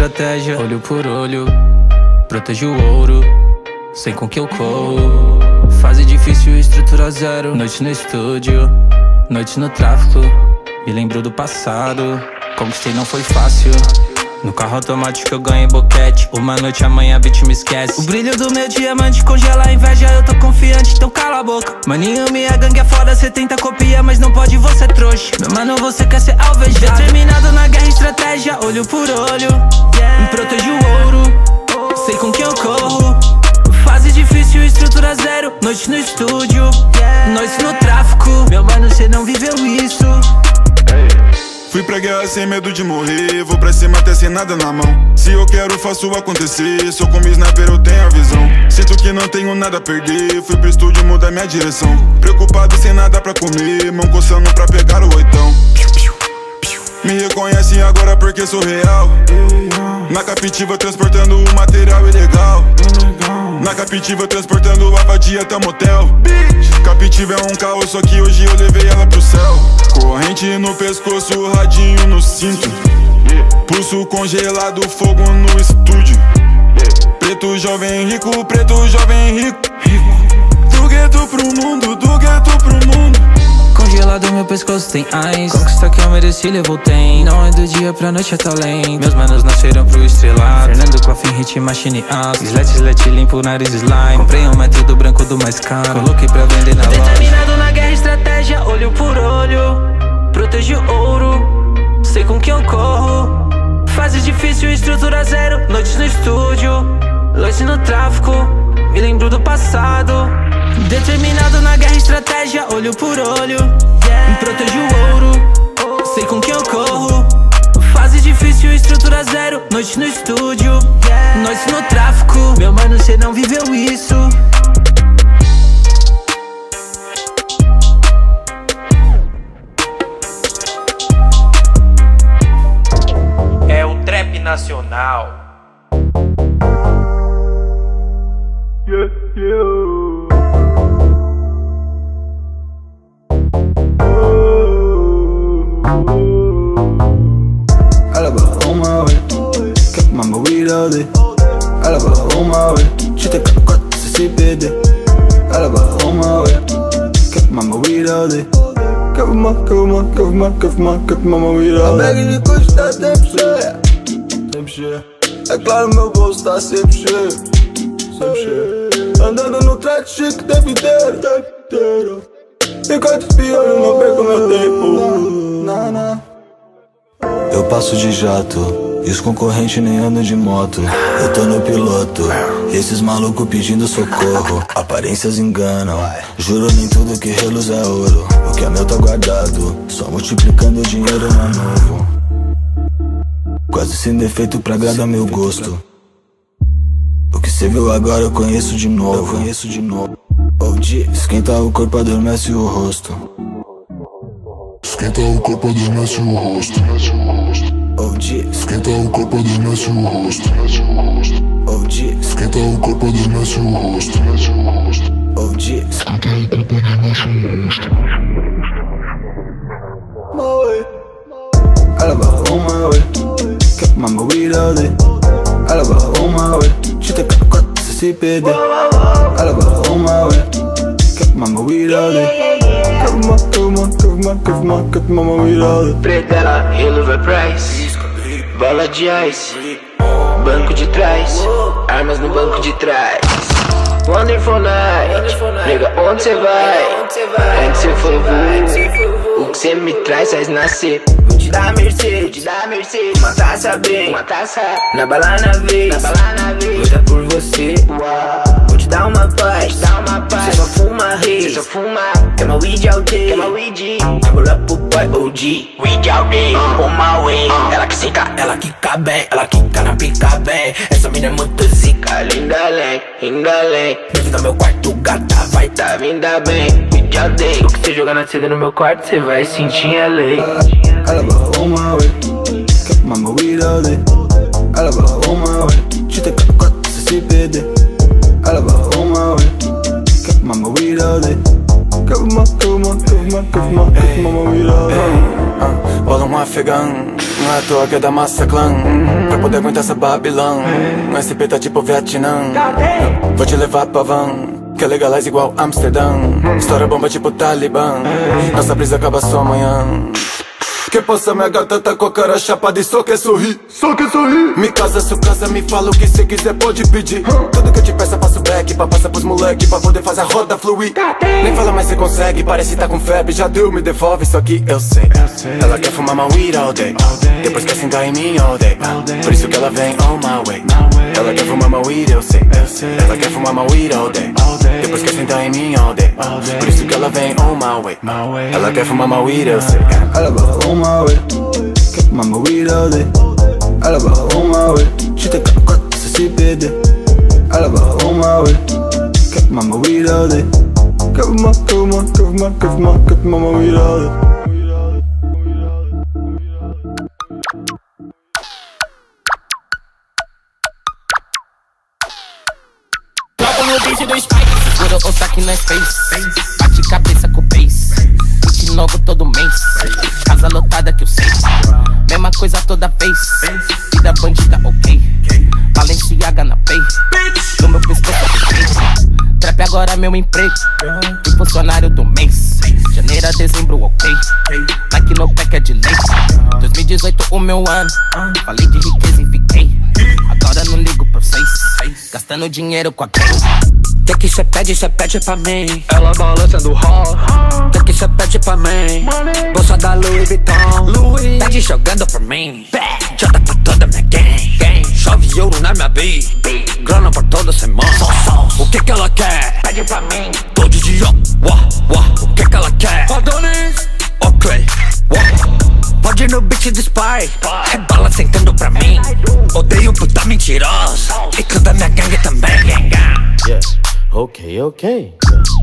estratégia, olho por olho. Protejo o ouro, sei com que eu corro. Fase difícil, estrutura zero. Noite no estúdio, noite no tráfico. Me lembro do passado, conquistei não foi fácil. No carro automático eu ganhei boquete. Uma noite amanhã a bitch me esquece. O brilho do meu diamante congela a inveja. Eu tô confiante, então cala a boca. Maninho, minha gangue é foda. Cê tenta copiar, mas não pode, você é trouxa. Meu mano, você quer ser alvejado. Determinado na guerra, estratégia, olho por olho. Me protejo o ouro, sei com quem eu corro. Fase difícil, estrutura zero. Noite no estúdio, noite no tráfico. Meu mano, cê não viveu isso. Fui pra guerra sem medo de morrer. Vou pra cima até sem nada na mão. Se eu quero, faço acontecer. Sou como sniper, eu tenho a visão. Sinto que não tenho nada a perder. Fui pro estúdio mudar minha direção. Preocupado sem nada pra comer. Mão coçando pra pegar o oitão. Me reconhecem agora porque sou real. Na captiva transportando o material ilegal. Na captiva transportando a vadia até o motel. Captiva é um carro, só que hoje eu levei ela pro céu. Corrente no pescoço, radinho no cinto. Pulso congelado, fogo no estúdio. Preto jovem rico, preto jovem rico. Do gueto pro mundo, do gueto pro mundo. Congelado meu pescoço tem ice. Conquista que eu mereci, levou tem. Não é do dia pra noite, é talento. Meus manos nasceram pro estrelado. Fernando Coffin, hit, machine aço. Slet, limpo, nariz slime. Comprei um metro do branco do mais caro. Coloquei pra vender na loja. Determinado na guerra, estratégia, olho por olho. Protejo o ouro, sei com quem eu corro. Fase difícil, estrutura zero. Noite no estúdio, noite no tráfico. Me lembro do passado. Determinado na guerra, estratégia, olho por olho. Me protejo o ouro, sei com quem eu corro. Fase difícil, estrutura zero. Noite no estúdio, noite no tráfico. Meu mano, cê não viveu isso. É o trap nacional. On my way, kept my weed all day. On my way, chita cut CCPD. On my way, kept my weed all day. Kept my weed all day. A bag de coisa tá sempre cheia, sempre cheia. É claro, meu bolso tá sempre cheio, sempre cheio. Andando no track chique o tempo inteiro. Enquanto espiolho, não perco meu tempo. Eu passo de jato, e os concorrentes nem andam de moto. Eu tô no piloto, e esses malucos pedindo socorro. Aparências enganam, juro nem tudo que reluz é ouro. O que é meu tá guardado, só multiplicando o dinheiro não é novo. Quase sem defeito pra agradar meu gosto. O que cê viu agora eu conheço de novo. OG, esquenta o corpo, adormece o rosto. Esquenta o corpo, adormece o rosto. OG, Esquenta o corpo, adormece o rosto. OG, Esquenta o corpo, adormece o rosto. OG, Esquenta o corpo, adormece o rosto. On my way, kept my weed all day. On my way, chita cut CCPD. On my way, kept my weed all day. Kept my weed all day. Predela, Relover Price, bola de ice, banco de trás, armas no banco de trás. Wonderful night, nega, onde cê vai? Onde cê for, o que cê me traz faz nascer. Vou te dar Mercedes, uma taça bem, na bala na vez, vou dar por você. Vou te dar uma paz, cê só fuma rei, quer uma weed all day, pull up pro boy OG, weed all day, on my way. Ela que seca, ela quica bem, ela quica na pica bem. Essa mina é muito zica, linda além. Bem-vindo ao meu quarto, gata, vai tá vinda bem. Weed all day, o que cê jogar na seda no meu quarto, cê vai sentir a lei. On my way, kept my weed all day. On my way, chita cut CCPD. On my way, kept my weed all day. Kept my weed all day. Bola uma afegã. Não é à toa que é da massa clã. Pra poder aguentar essa Babilão. Um SP tá tipo Vietnã. Vou te levar pra van, que é legalize igual Amsterdã. História bomba tipo Talibã. Nossa brisa acaba só amanhã. Que passa, minha gata tá com a cara chapada e só quer sorrir. Me casa, se casa, me fala o que cê quiser, pode pedir. Tudo que eu te peço, eu passo back pra passar pros moleque, pra poder fazer a roda fluir. Nem fala, mas cê consegue, parece tá com febre. Já deu, me devolve, isso aqui eu sei. Ela quer fumar my weed all day, depois quer sentar em mim all day. Por isso que ela vem on my way. Ela quer fumar my weed, eu sei. Ela quer fumar my weed all day, depois quer sentar em mim all day. Por isso que ela vem on my way. Ela quer fumar my weed, eu sei. Ela vai on my way, quer fumar my weed all day. Ela vai on my way, she take a cut, você se perder. Ela vai on my way, quer fumar my weed all day. Quer fumar my weed all day. Dropa no beat do Spike, segura o saque na face. Bate cabeça com o bass, de novo todo mês. Casa lotada que eu sei, mesma coisa toda vez. Vida bandida, ok. Balenciaga na pay, no meu pescoço ok. Trap agora meu emprego, fui funcionário do mês. Janeiro a dezembro, ok. Nike no pack é de lei. 2018 o meu ano, falei de riqueza e fiquei. Agora não ligo pra vocês, gastando dinheiro com a gang. Que cê pede pra mim. Ela balançando o hall. Que cê pede pra mim. Bolsa da Louis Vuitton, pede jogando pra mim. Joga pra toda minha gang. Chove ouro na minha beat, grana pra toda semana. O que ela quer? Pede pra mim. Todo dia, o que ela quer? Adonis, Ok, pode ir no beat do Spy, rebala sentando pra mim. Odeio puta mentirosa e canta minha gangue também. Yeah, ok, yeah.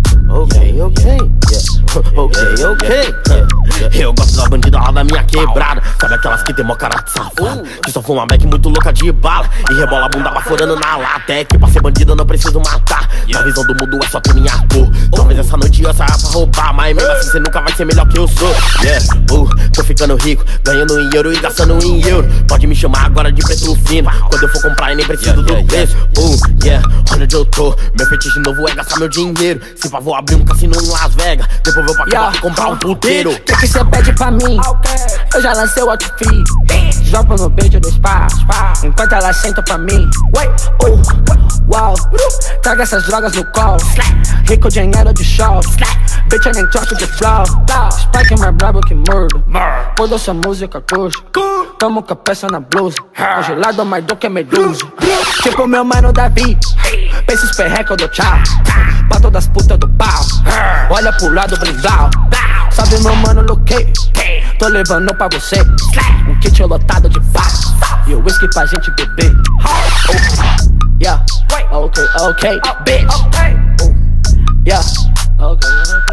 Eu gosto da bandida lá da minha quebrada. Sabe aquelas que tem mó cara de safado, que só fuma Mac muito louca de bala e rebola a bunda baforando na lata. É que pra ser bandida eu não preciso matar. Na visão do mundo é só ter minha cor. Talvez essa noite eu saia pra roubar, mas mesmo assim cê nunca vai ser melhor que eu sou. Yeah, tô ficando rico, ganhando em euro e gastando em euro. Pode me chamar agora de preto fino, quando eu for comprar e nem preciso do preço. Olha onde eu tô, meu fetiche novo é gastar meu dinheiro. Se pá, vou abrir um cassino em Las Vegas, depois vou pra cá comprar um puteiro. Que cê pede pra mim? Eu já lancei o outfit, jogo no beijo do spa, enquanto ela senta pra mim. Uau, traga essas drogas no colo, rico dinheiro de show, bitch eu nem troco de flow. Spike é mais brabo que murdo, quando essa música curte, tamo com a peça na blusa, congelado mais do que medusa. Tipo meu mano Davi, pensa os perrecos do tchau, pra todas as putas do pau, olha pro lado blindado. Sabe meu mano Luque, tô levando pra você um kit lotado de fatos e o whisky pra gente beber. Yeah, ok, bitch. Yeah, ok.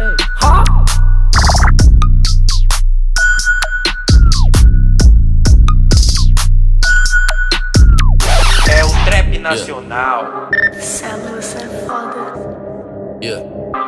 é o trap nacional. Célula, você é foda. Yeah.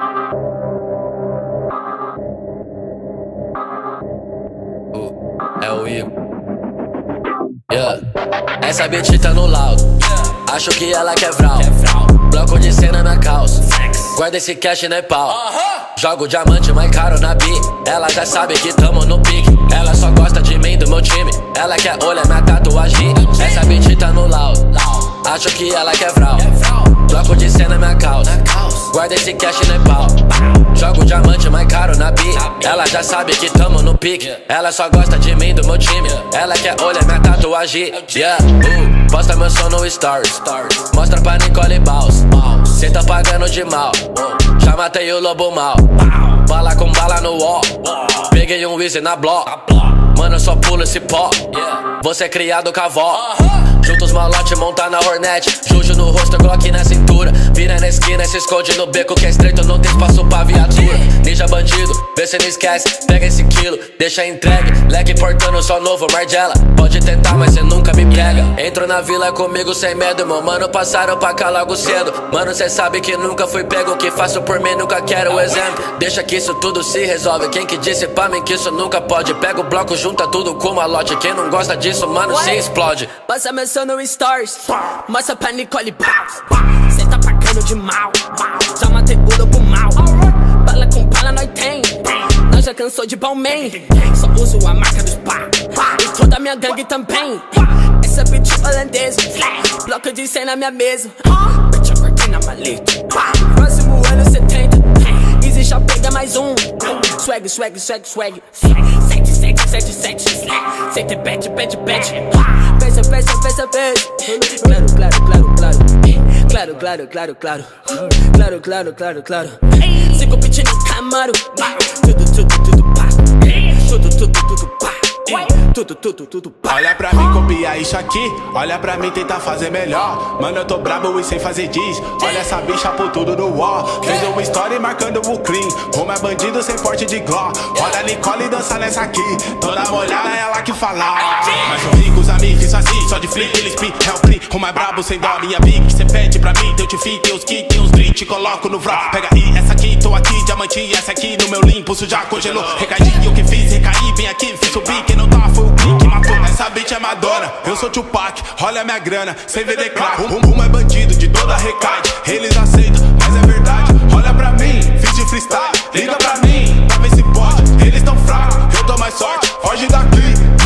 É o Igor. Yeah. Essa bitch tá no laudo, acho que ela quer vral. Bloco de cena na calça, guarda esse cash não é pau. Jogo diamante mais caro na bi, ela já sabe que tamo no pique. Ela só gosta de mim, do meu time, ela quer olhar minha tatuagem. Essa bitch tá no laudo, acho que ela quer vral. Bloco de cena minha calça, guarda esse cash não é pau. Jogo diamante mais caro na bi, ela já sabe que tamo no pique. Ela só gosta de mim, do meu time, ela quer olhar minha tatuagem. Yeah, posta meu som no Stories, mostra pra Nicole Baus, cê tá pagando de mal, já matei o lobo mal. Bala com bala no wall, peguei um Weezy na block. Mano, eu só pulo esse pó, você é criado com a avó. Junta os malote, monta na Hornet. Juju no rosto, Glock na cintura. Vira na esquina, se esconde no beco que é estreito, não tem espaço pra viatura. Ninja bandido, vê se não esquece. Pega esse quilo, deixa entregue. Leque portando só novo, Margiela. Pode tentar, mas cê nunca me pega. Entro na vila comigo sem medo, meu mano, passaram pra cá logo cedo. Mano, cê sabe que nunca fui pego. O que faço por mim, nunca quero exemplo. Deixa que isso tudo se resolve. Quem que disse pra mim que isso nunca pode? Pega o bloco, junta tudo com malote. Quem não gosta disso, mano, se explode. Passa menção no stories, mostra pra Nicole Paus. Cê tá pagando de mal, já matei o lobo mal. Bala com bala nós tem, nós já cansou de Balmain. Só uso a marca dos pá, e toda minha gangue também. Essa bitch holandesa, bloco de 100 na minha mesa. Bitch, eu cortei na maleta. Próximo ano 70, Easy já pega mais um. Swag, swag, swag, swag. 7, 7, 7, 7. 7, bet, bet, bet. Pensa, pensa, pensa, pensa. Claro, claro, claro, claro. Claro, claro, claro, claro. Claro, claro, claro, claro. 5 bitch no Camaro. Tudo, tudo, tudo, pá. Tudo, tudo, tudo, pá. Tudo, tudo, tudo, pá. Olha pra mim copiar isso aqui, olha pra mim tentar fazer melhor. Mano, eu tô brabo e sem fazer diz. Olha essa bicha por tudo no wall. Fez uma story marcando o clean. Rumo é bandido sem porte de gló. Olha a Nicole dançar nessa aqui. Toda molhada é ela que fala. Mas sou rico, os amigos, isso assim, só de flip, eles pi, é o clean. Rumo é brabo sem dó, minha big. Cê pede pra mim, eu te fit, tem os kits, tem os drink. Te coloco no vrá. Pega aí, essa aqui, tô aqui, diamante. Essa aqui no meu limpo, isso já congelou. Recaí, o que fiz, recaí, vem aqui, fiz subir. Quem não tá foi o clique, matou. Essa bitch é Madonna, eu sou Tupac. Olha minha grana, sem vender crack. Rumo é bandido de toda recade. Eles aceitam, mas é verdade. Olha pra mim, fiz de freestyle. Liga pra mim, pra ver se pode. Eles tão fracos, eu tô mais sorte. Foge daqui.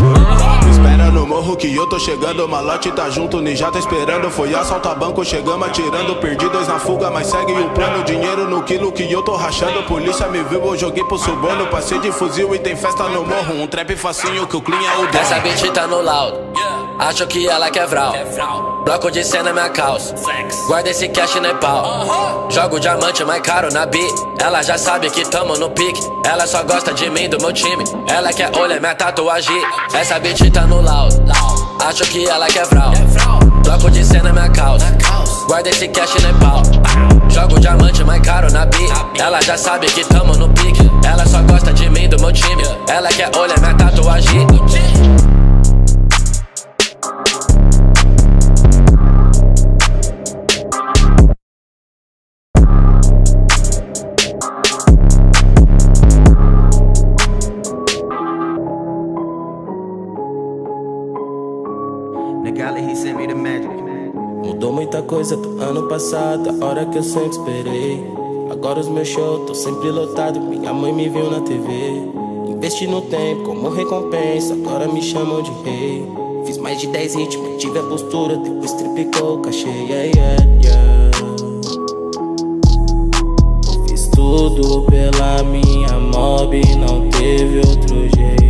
Espera no morro que eu tô chegando. O malote tá junto, o ninja tá esperando. Foi assaltar banco, chegamos atirando. Perdi 2 na fuga, mas segue o plano. Dinheiro no quilo que eu tô rachando. Polícia me viu, eu joguei pro suborno. Passei de fuzil e tem festa no morro. Um trap facinho que o clean é o dono. Essa bitch tá no laudo, acho que ela quer vral. Bloco de cena minha calça, guarda esse cash no pau. Jogo diamante mais caro na bi. Ela já sabe que tamo no pique. Ela só gosta de mim, do meu time. Ela quer olhar minha tatuagem. Essa bitch tá no laudo, acho que ela quer vral. Bloco de cena minha calça, guarda esse cash no pau. Jogo diamante mais caro na bi. Ela já sabe que tamo no pique. Ela só gosta de mim, do meu time. Ela quer olhar minha tatuagem. Mudou muita coisa do ano passado, a hora que eu sempre esperei. Agora os meus shows tô sempre lotado, minha mãe me viu na TV. Investi no tempo como recompensa, agora me chamam de rei. Fiz mais de 10 hits, mantive a postura, depois triplicou o cachê, yeah, yeah, yeah. Fiz tudo pela minha mob, não teve outro jeito.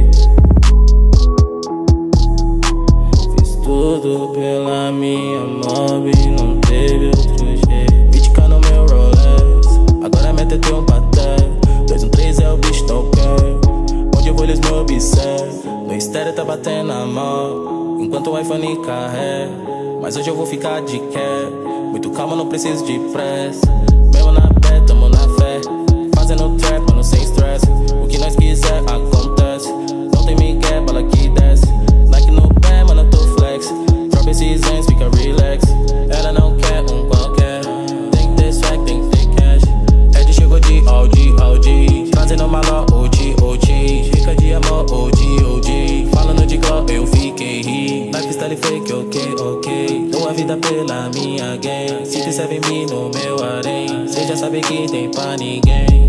Tudo pela minha mob, não teve outro jeito. 20k no meu Rolex, agora a meta é ter um paté. 213 é o bicho qualquer. Onde eu vou eles me observam. No estéreo tá batendo a mão, enquanto o iPhone carrega. Mas hoje eu vou ficar de quer. Muito calma, não preciso de pressa. Mesmo na pé, tamo na fé. Fazendo trap, mano, sem stress. O que nós quiser acontece. Não tem migué, bala que desce. Like no pé, mano, eu tô flex. Drop esses ends, fica relax. Ela não quer um qualquer. Tem que ter swag, tem que ter cash. Ed chegou de Audi, Audi. Trazendo maló, OG, OG. Fica de amor, OG, OG. Falando de glow, eu fiquei ri. Lifestyle fake, ok, ok. Dou a vida pela minha gang. Se recebe mim no meu harém, cê já sabe que tem pra ninguém.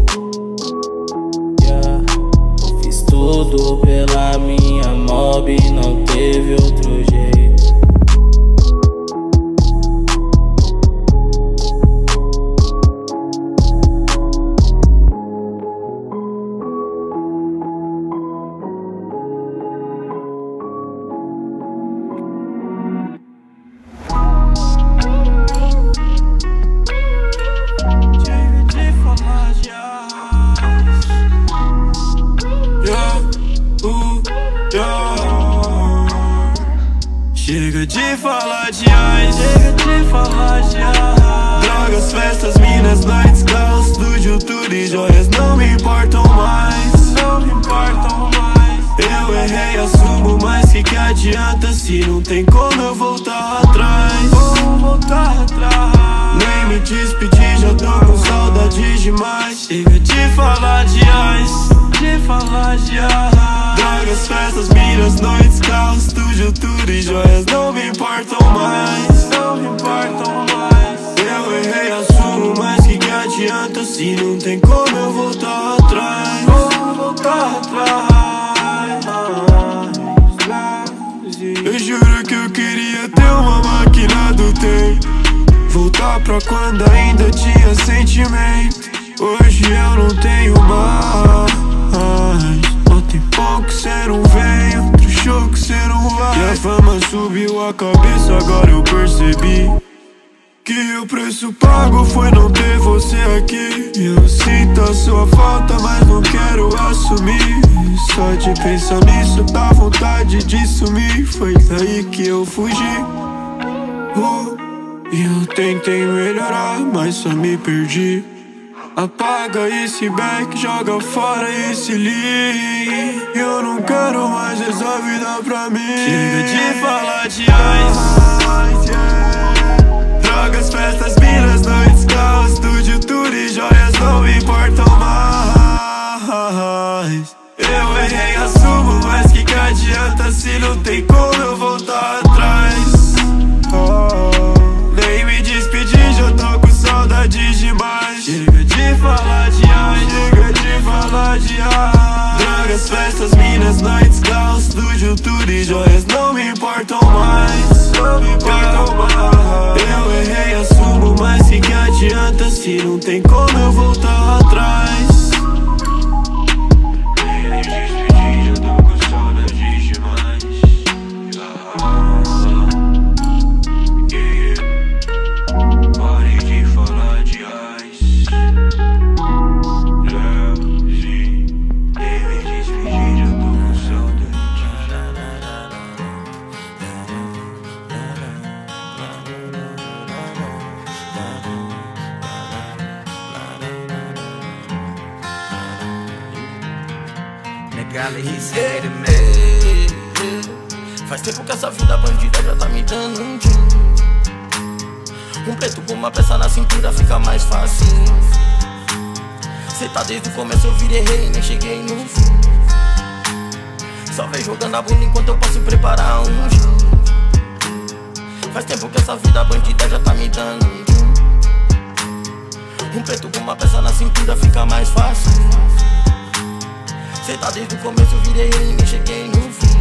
Yeah. Fiz tudo pela minha mob, não teve outro jeito. de falar de ice, chega de falar de ice. Drogas, festas, minas, noites, carros, estúdio, tudo e joias não me importam mais, não me importam mais. Eu errei, assumo, mas que adianta se não tem como eu voltar atrás? Como voltar atrás? Nem me despedir, já tô com saudade demais. Chega de falar de ice, de falar de ice. Drogas, festas, minas, noites, carros, estúdio, tudo e joias não me importam mais, não me importam mais. Eu errei, assumo, mas que adianta se não tem como eu voltar atrás? Como voltar atrás? Eu juro que eu queria ter uma máquina do tempo, voltar pra quando ainda tinha sentimento. Hoje eu não tenho mais. Ontem pouco cê não vem, outro show que cê não vai. E a fama subiu a cabeça, agora eu percebi que o preço pago foi não ter você aqui. Eu sinto a sua falta, mas não quero assumir. Só de pensar nisso dá vontade de sumir. Foi daí que eu fugi. E eu tentei melhorar, mas só me perdi. Apaga esse back, joga fora esse link. Eu não quero mais essa vida pra mim. Chega de falar de ice, drogas, festas, minas, noites, carros, estúdio, tudo e joias não me importam mais. Eu errei, assumo, mas que adianta se não tem como eu voltar atrás? Nem me despedir, já tô com saudade demais. Chega de falar de ice, chega de falar de ice. Drogas, festas, minas, noites, carros, estúdio, tudo e joias não me importam mais, não me importam mais. Eu errei, assumo, mas que adianta se não tem como eu voltar atrás? Faz tempo que essa vida bandida já tá me dando um tchum. Um preto com uma peça na cintura fica mais fácil. Cê tá desde o começo, eu virei rei, nem cheguei no fim. Só vem jogando a bunda enquanto eu posso preparar um gin. Faz tempo que essa vida bandida já tá me dando um tchum. Um preto com uma peça na cintura fica mais fácil. Cê tá desde o começo, eu virei rei, nem cheguei no fim.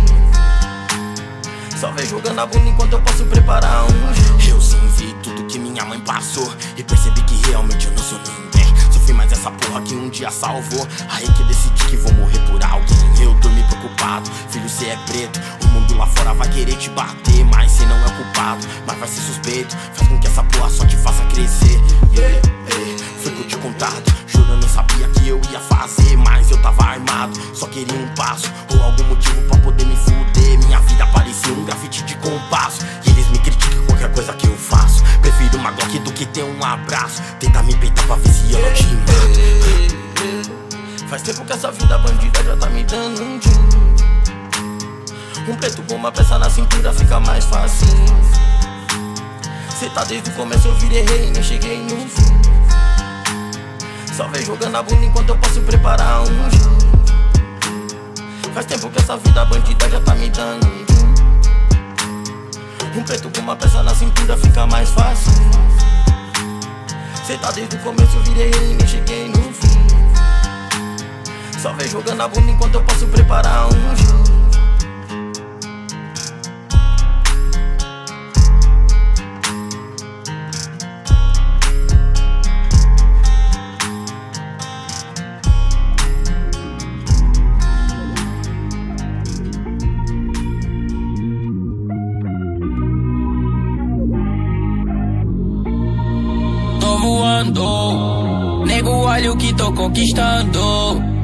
Só vem jogando a bunda enquanto eu posso preparar um gin. Eu sim vi tudo que minha mãe passou e percebi que realmente eu não sou ninguém. Sofri mais essa porra que um dia salvou. Aí que decidi que vou morrer por alguém. Eu dormi preocupado, filho, cê é preto. O mundo lá fora vai querer te bater, mas cê não é culpado, mas vai ser suspeito. Faz com que essa porra só te faça crescer. Foi que eu tinha contado, juro eu nem sabia que eu ia fazer, mas eu tava armado. Só queria um passo ou algum motivo pra poder me fuder. Minha vida parecia um grafite de compasso e eles me criticam qualquer coisa que eu faço. Prefiro uma Glock do que ter um abraço. Tenta me peitar pra ver se eu não te mato. Faz tempo que essa vida bandida já tá me dando um tchum. Um preto com uma peça na cintura fica mais fácil. Cê tá desde o começo, eu virei rei, nem cheguei no fim. Só vem jogando a bunda enquanto eu posso preparar um gin. Faz tempo que essa vida bandida já tá me dando um tchum. Um preto com uma peça na cintura fica mais fácil. Cê tá desde o começo, eu virei rei, nem cheguei no fim. Só vem jogando a bunda enquanto eu posso preparar um gin. Nego, olha o que tô conquistando.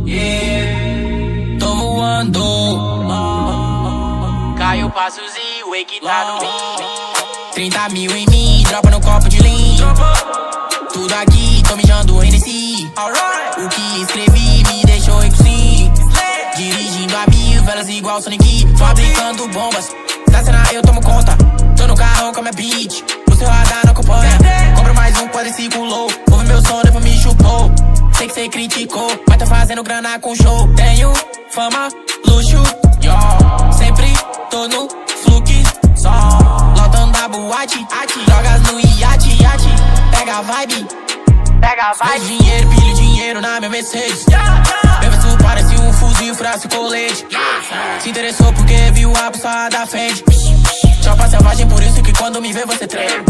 Tô voando. Caio Passos e equitado. 30 mil em mim, dropa no copo de lean. Tudo aqui, tô mijando o NC. O que escrevi me deixou rico sim. Dirigindo a mil, velas igual Sonic. Fabricando bombas, da cena eu tomo conta. Tô no carrão com a minha beat, o seu radar não acompanha. Compro mais um quadriciclo, ouve meu som, depois me chupou. Sei que cê criticou, mas tá fazendo grana com show. Tenho fama, luxo, yo. Sempre tô no fluxo, lotando da boate, jogas no iate, pega a vibe, Faz dinheiro, pilho dinheiro na minha Mercedes. Meu verso parece um fuzil, frasco e colete. Se interessou porque viu a bolsa da frente. Tropa selvagem, por isso que quando me vê você treme.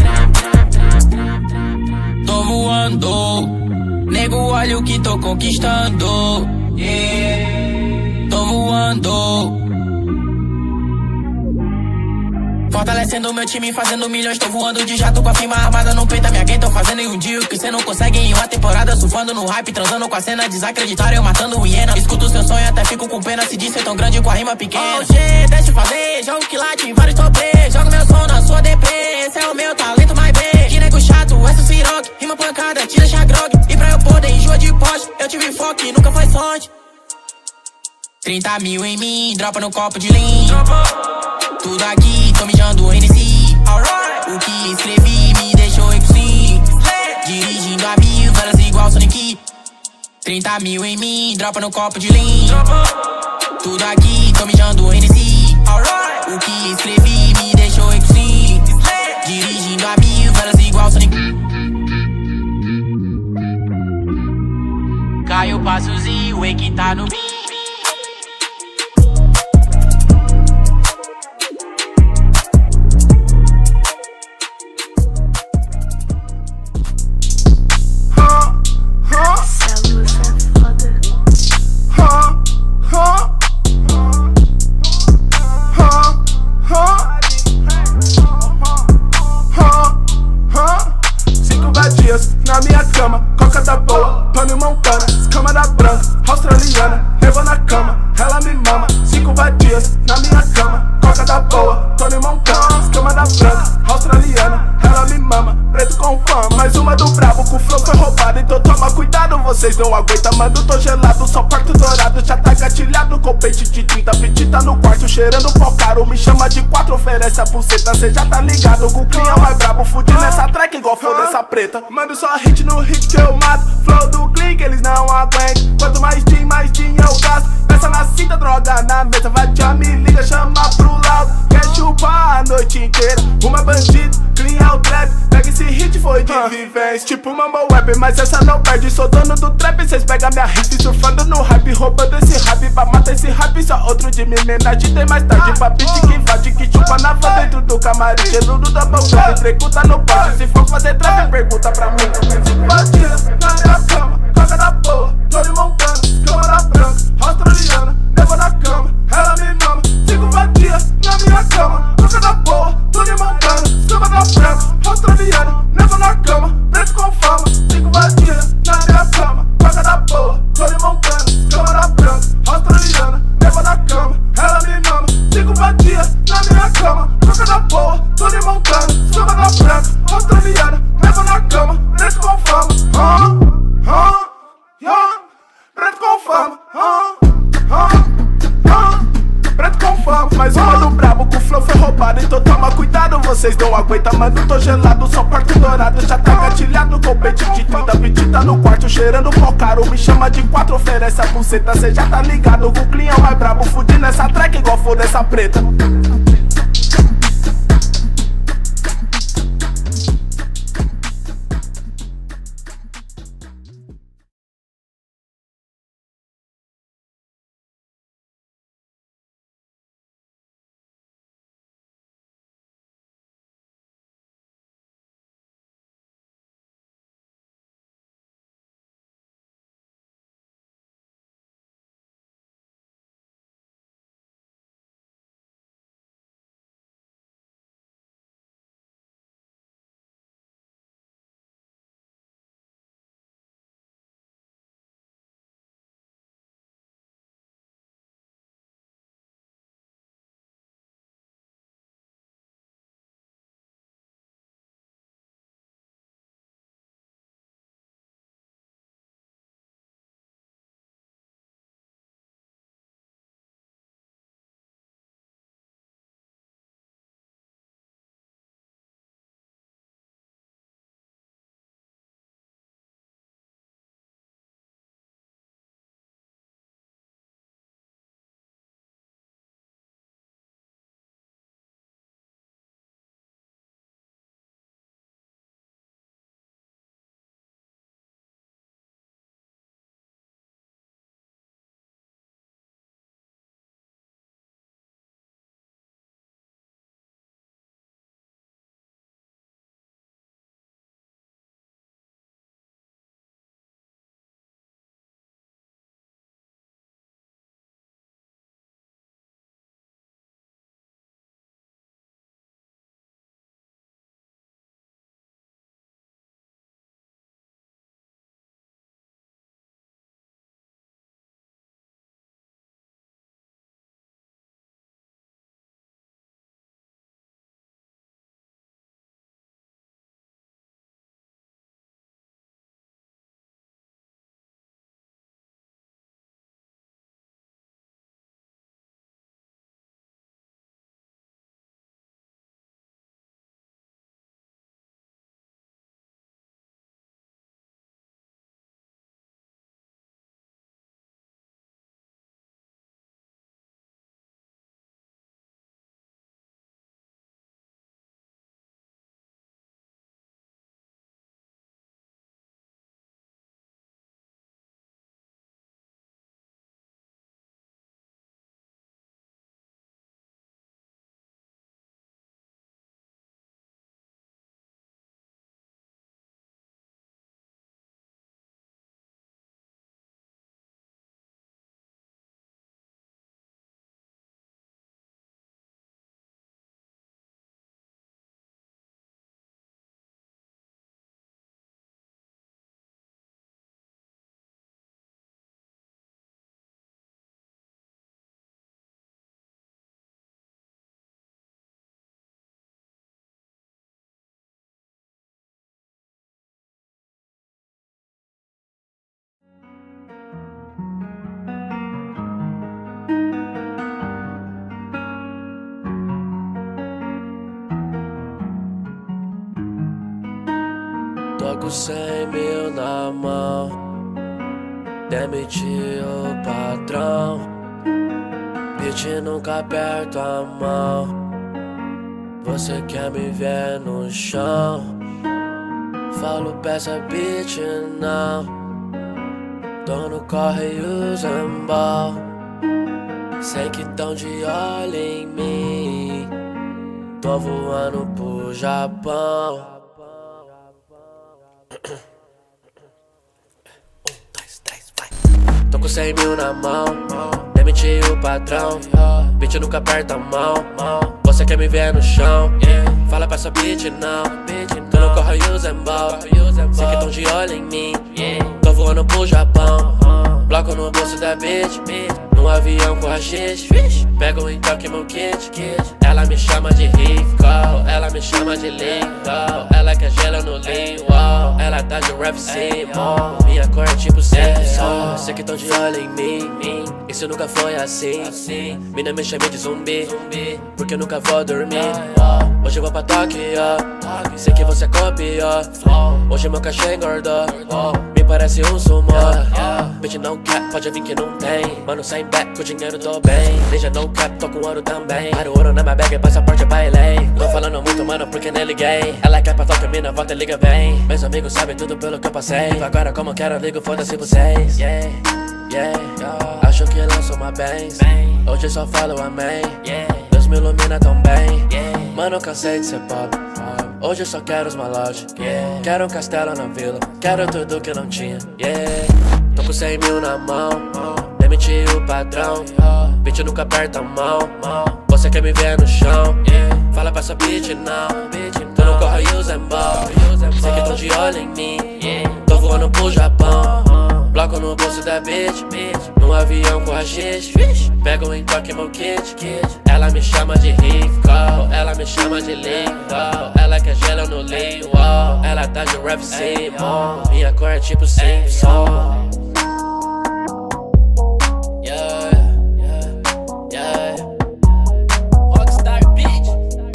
Tô voando, nego, olha o que tô conquistando. Tô voando, fortalecendo meu time, fazendo milhões. Tô voando de jato com a firma armada no peito. A minha gang tô fazendo em um dia o que cê não consegue em uma temporada. Surfando no hype, transando com a cena. Desacreditaram eu matando hiena. Escuto seu sonho, até fico com pena. Se diz ser tão grande com a rima pequena. Oh, G, deixa eu fazer, jogo que late, vários top. Jogo meu som na sua DP, esse é o meu talento mais bem. Que nego chato, essa siroque, rima pancada, te deixa grog. E pra eu poder enjoa de poste, eu tive foco e nunca foi sorte. 30 mil em mim, dropa no copo de lean. Tudo aqui, tô mijando o NC. O que escrevi me deixou rico sim. Dirigindo a mil, velas igual Sonic. 30 mil em mim, dropa no copo de lean. Tudo aqui, tô mijando o NC. O que escrevi me deixou rico sim. Dirigindo a mil, velas igual Sonic. Caio Passos e o E que tá no beat. Na minha cama, coca da boa, Tony Montana, escama da branca, australiana, levou na cama, ela me mama. 5 vadias, na minha cama, coca da boa, Tony Montana, escama da branca, australiana, ela me mama. Preto com fama, mais uma do brabo, com flow foi roubado, então toma cuidado, vocês não aguentam, mano, tô gelado, só quarto dourado, já tá gatilhado com pente de 30, petita no quarto, cheirando pau caro, me chama de 4, oferece a pulseta, cê já tá ligado, com o clima mais brabo, fudindo nessa track igual flor dessa preta. Mando só hit no hit que eu mato, flow do clique eles não aguentam, quanto mais din eu gasto, peça na cinta, droga na mesa, vai já me liga, chama pro lado, quer chupar a noite inteira, uma bandido, clean é o trap, pega esse hit foi de vivência, tipo Mambo Web, mas essa não perde, sou dono do trap, cês pegam minha hit, surfando no hype, roubando esse hype, pra matar esse hype, só outro de me homenagem, tem mais tarde, pra beat que invade, que chupa na van dentro do camarim, geludo da boca, trecuta no pote, se for fazer trap, pergunta pra mim. Batidas na minha cama, coca da boa, Tony Montana, escama da branca, australiana, leva na cama, ela me mama. 5 vadias na minha cama, coca da boa, Tony Montana, escama da branca, australiana, leva na cama, preto com fama. 5 vadias na minha cama, coca da boa, Tony Montana, escama da branca, australiana, leva na cama, ela me mama. 5 vadias na minha cama, coca da boa, Tony Montana, escama da branca, australiana, leva na cama, preto com fama. Preto com fama, preto com fama. Mais uma do brabo, com flow foi roubado, então toma cuidado, vocês não aguentam, mano, tô gelado, só quarto dourado, já tá gatilhado com pente de 30, petita no quarto, cheirando pau caro, me chama de 4, oferece a pulseta, cê já tá ligado, com o clima mais brabo, fudindo essa track igual for dessa preta. Tô com 100 mil na mão, demiti o patrão. Bitch, nunca aperto a mão. Você quer me ver no chão? Falo pra essa bitch não. Tô no corre usando ball. Sei que tão de olho em mim. Tô voando pro Japão. Tô com 100 mil na mão, demiti o patrão. Bitch, nunca aperta a mão. Você quer me ver no chão? Fala pra essa bitch não. Tô no corre usando ball. Sei que tão de olho em mim. Tô voando pro Japão. Bloco no bolso da bitch, no avião com rachixe. Pego em toque meu kit. Ela me chama de rico, ela me chama de lindo. Ela quer gelo no lean, ela tá de UFC, minha cor é tipo sexo. Sei que tão de olho em mim, isso nunca foi assim. Mina me chama de zumbi, porque eu nunca vou dormir. Hoje eu vou pra Tóquio, sei que você copiou. Hoje meu cachê engordou, me parece um sumo. Bitch não cap, pode vir que não tem. Mano sem back, com dinheiro tô bem. Ninja no cap, tô com ouro também. Paro ouro na minha bag, passaporte bailei. Tô falando muito, mano, porque nem liguei. Ela quer pra toque, mina, volta e liga bem. Meus amigos sabem tudo pelo que eu passei. Agora como eu quero, ligo, foda-se vocês. Acho que lanço uma Benz. Hoje só falo amém. Deus me ilumina tão bem. Mano, cansei de ser pobre. Hoje eu só quero os malotes. Quero um castelo na vila. Quero tudo que não tinha. Tô com 100 mil na mão, demiti o padrão. Bitch, nunca aperta a mão. Você quer me ver no chão? Fala pra essa bitch não. Tô no corre usando ball. Sei que tão de olho em mim. Tô voando pro Japão. Bloco no bolso da bitch, no avião com rachixe. Pego em toque meu kit. Ela me chama de rico, ela me chama de lindo. Ela quer gelo no lean, ela tá de UFC, minha cor é tipo Simpson. Rockstar bitch.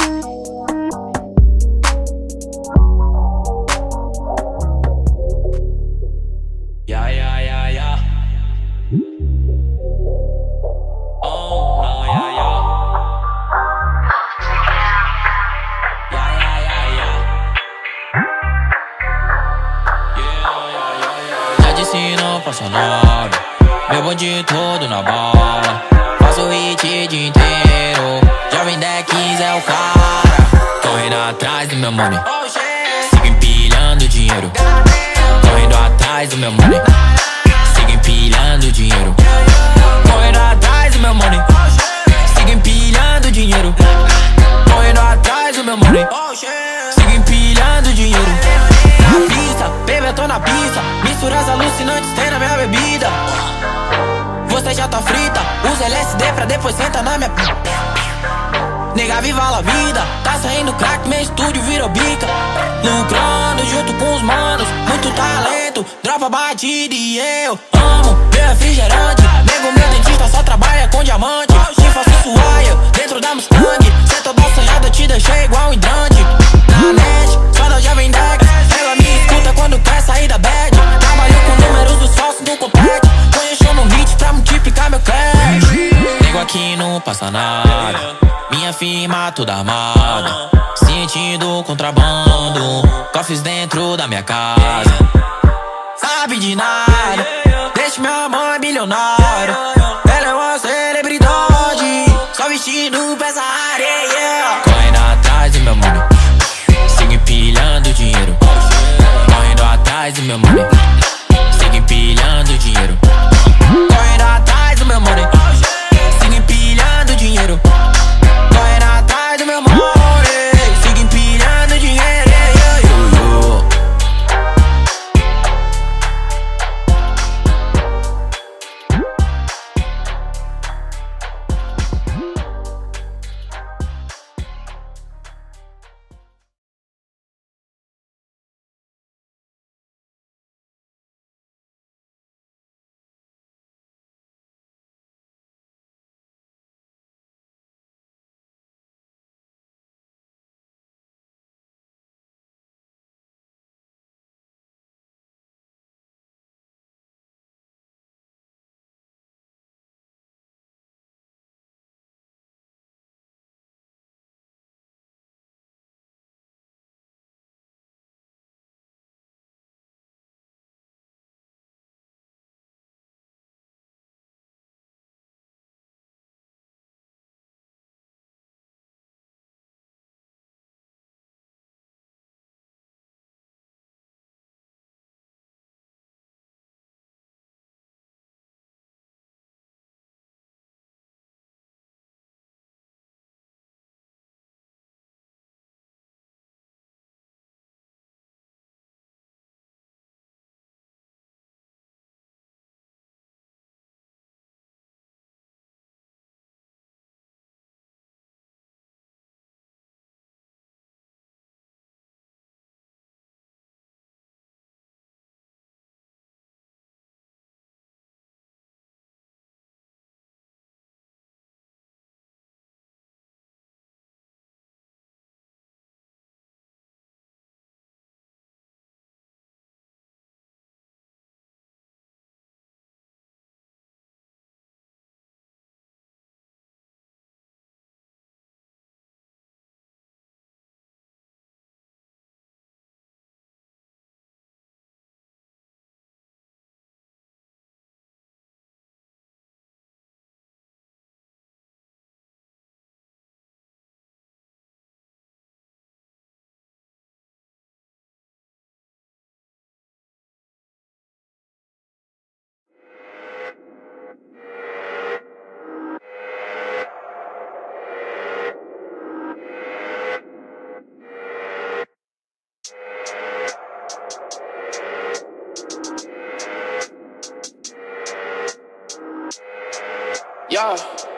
Já disse não faço nada, meu bonde todo na bala. Faço hit o dia inteiro, Jovem Dex é o cara. Correndo atrás do meu money, sigo empilhando dinheiro. Correndo atrás do meu money, sigo empilhando dinheiro. Correndo atrás do meu money, sigo empilhando dinheiro. Correndo atrás do meu money, sigo empilhando dinheiro. Na pista, baby, eu tô na pista. Misturas alucinantes tem na minha bebida. Você já tá frita, usa LSD pra depois sentar na minha nega, viva a vida. Tá saindo crack, meu estúdio virou bica. Lucrando junto com os manos, muito talento, dropa batida e eu amo meu refrigerante. Nego, meu dentista só trabalha com diamante. Te faço suaia dentro da Mustang. Cê toda assanhada, te deixei igual um hidrante. Na net, só da Jovem Dex. Ela me escuta quando quer sair da bad. Trabalho com números dos falsos no compete. Conheço no hit pra multiplicar meu cash. Nego, aqui não passa nada, minha firma toda armada. Sentindo contrabando, cofres dentro da minha casa. Sabe de nada, deixa minha mãe bilionária. Ela é uma celebridade, só vestindo pra essa areia. Correndo atrás do meu money, sigo empilhando dinheiro. Correndo atrás do meu money, sigo empilhando dinheiro. Correndo atrás do meu money, sigo empilhando dinheiro. Correndo atrás do meu money, sigo empilhando dinheiro. Yeah.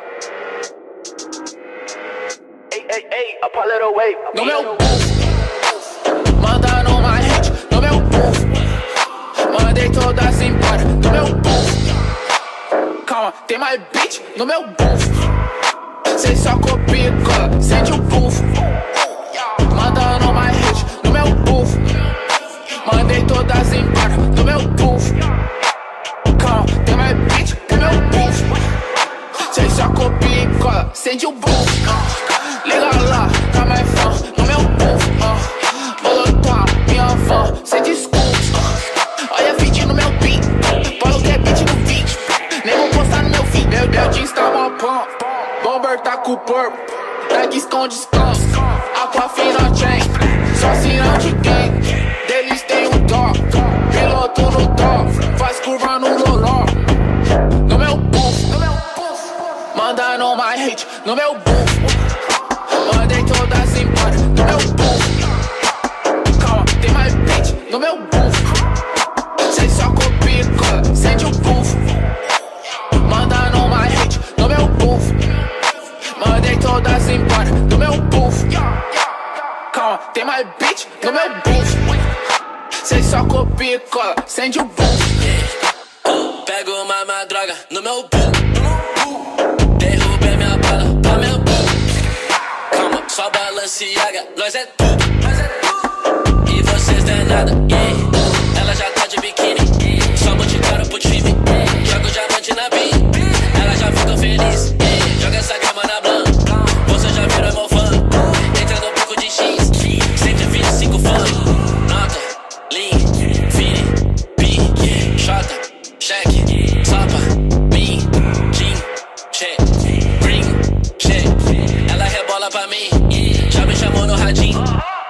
Ei, up a little way. No meu booth, mandando uma hit. No meu booth, mandei todas embora. No meu booth, calma, tem mais beat. No meu booth, cê só copia e cola. Sente o booth, mandando uma hit. No meu booth, mandei todas embora. No meu booth, calma, tem mais beat. No meu booth, cê só copia e cola. Sente o booth. Liga lá, tá mais fã no meu booth, Molotov, minha van, sem desculpa, olha feed no meu beat, fala o que é beat no vídeo, nem vou postar no meu feed. Meu jeans tá mó pão, Bomber tá com o purple, Nike esconde descanso, Aqua fina chain, só sinal de quem, deles tem um dó, piloto no dó, faz curva no loló, no meu booth, mandando uma hit, no meu booth. Mandei todas embora no meu booth. Calma, tem mais beat no meu booth. Cê só copia e cola, sente o booth. Mandando uma hit no meu booth. Mandei todas embora no meu booth. Calma, tem mais beat no meu booth. Cê só copia e cola, sente o booth. Pego uma droga no meu booth. Derrubei minha bala pra meu booth. Só Balenciaga, nós é tudo. E vocês não é nada, yeah. Ela já tá de biquíni, só multiplicaram pro time. Joga o diamante na bin, ela já ficou feliz, yeah. Joga essa cama na blanca, você já virou meu fã. Entra no banco de X, 125 fãs. Nota, Lean, Fini, Pi, Xota, cheque, Sopa, Min, Jim, check, Bring, check. Ela rebola pra mim, já me chamou no radinho.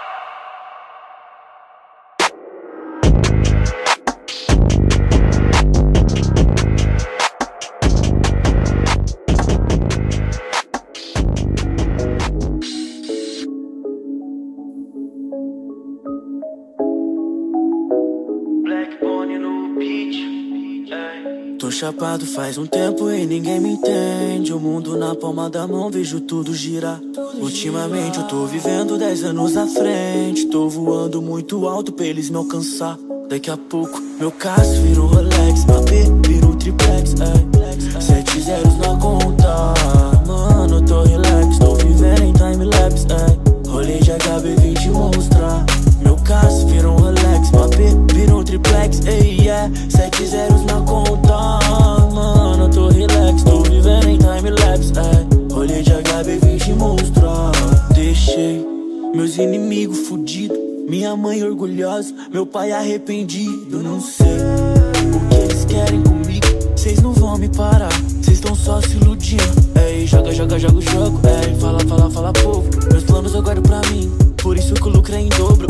Tô chapado faz um tempo e ninguém me entende. O mundo na palma da mão, vejo tudo girar. Ultimamente eu tô vivendo 10 anos à frente. Tô voando muito alto pra eles me alcançar. Daqui a pouco meu caso vira um Rolex, AP vira um triplex, 7 zeros na conta. Mano, tô relax, tô vivendo em time-lapse, rolê de HB20 monstra. Meu caso vira um Rolex, meu AP vira um triplex, 7 zeros na conta. Mano, tô relax, tô vivendo em time-lapse, rolê de HB20 monstra. Deixei meus inimigos fudidos, minha mãe orgulhosa, meu pai arrependido. Não sei o que eles querem comigo, cês não vão me parar, cês tão só se iludindo. Joga, jogo, fala pouco. Meus planos eu guardo pra mim, por isso que o lucro é em dobro.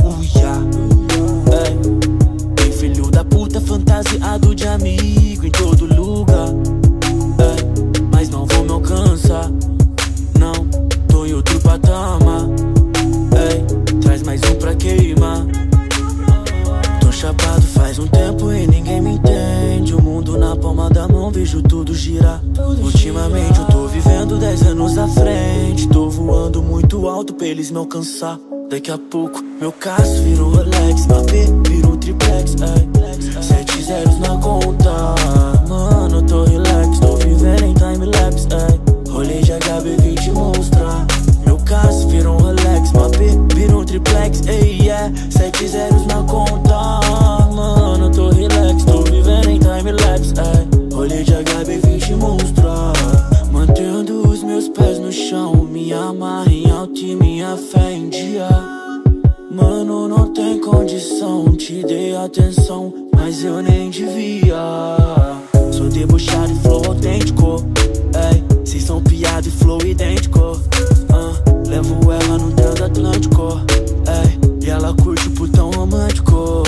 Tem filho da puta fantasiado de amigo em todo lugar, mas não vou me alcançar. Não, tô em outro patamar. Traz mais um pra queimar. Tô chapado faz um tempo e ninguém me entende. O mundo na palma da mão, vejo tudo girar. Ultimamente eu tô vivendo 10 anos à frente. Tô voando muito alto pra eles me alcançar. Daqui a pouco meu caso vira um Rolex, meu AP vira um triplex, 7 zeros na conta. Mano, tô relax, tô vivendo em time-lapse, rolê de HB20 monstra. Meu caso vira um Rolex, meu AP vira um triplex, 7 zeros na conta. Mano, tô relax, tô vivendo em time-lapse, rolê de HB20 monstra. Mantendo os meus pés no chão, minha amarra em alto e minha fé em dia. Mano, não tem condição, te dei atenção, mas eu nem devia. Sou debochado e flow autêntico, cês são piada e flow idêntico. Levo ela no transatlântico, e ela curte o putão romântico.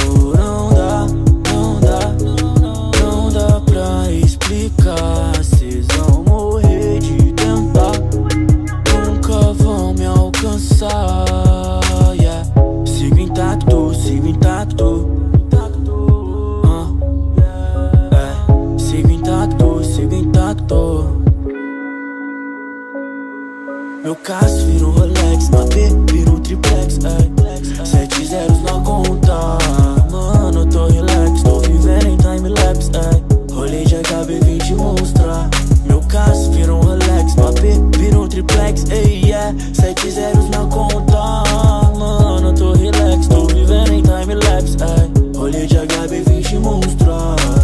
Não dá pra explicar, cês vão morrer de tentar, nunca vão me alcançar. Sigo intacto, sigo intacto. Sigo intacto, sigo intacto. Meu caso vira um Rolex, no AP vira um triplex, 7 zeros na conta. Mano, eu tô relax, tô vivendo em time-lapse, rolê de HB20 monstra. Meu caso vira um Rolex, no AP vira um triplex, 7 zeros na conta. Mano, eu tô relax, tô vivendo em time-lapse, rolê de HB20 monstra.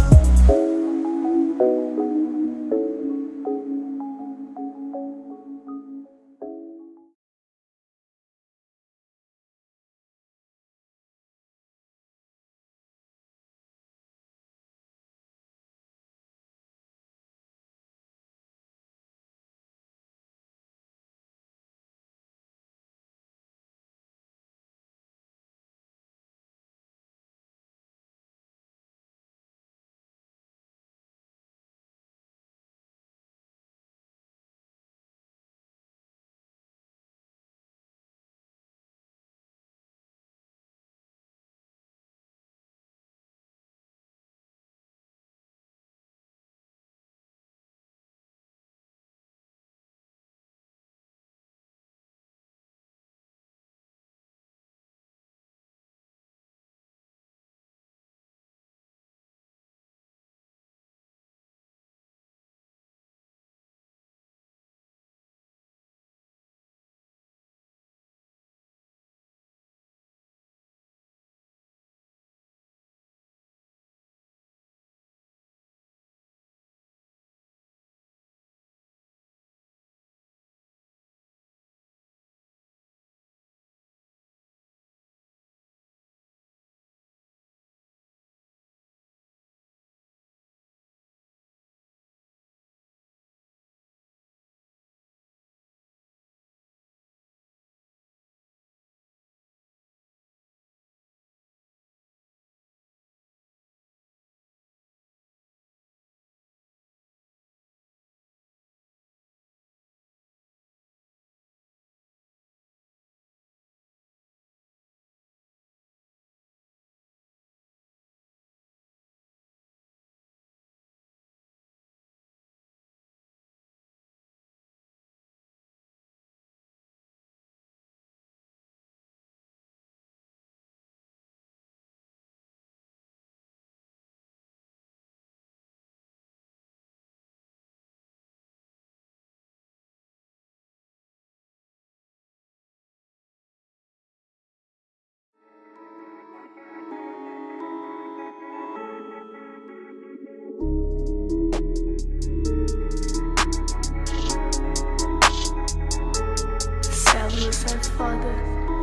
Isso é foda.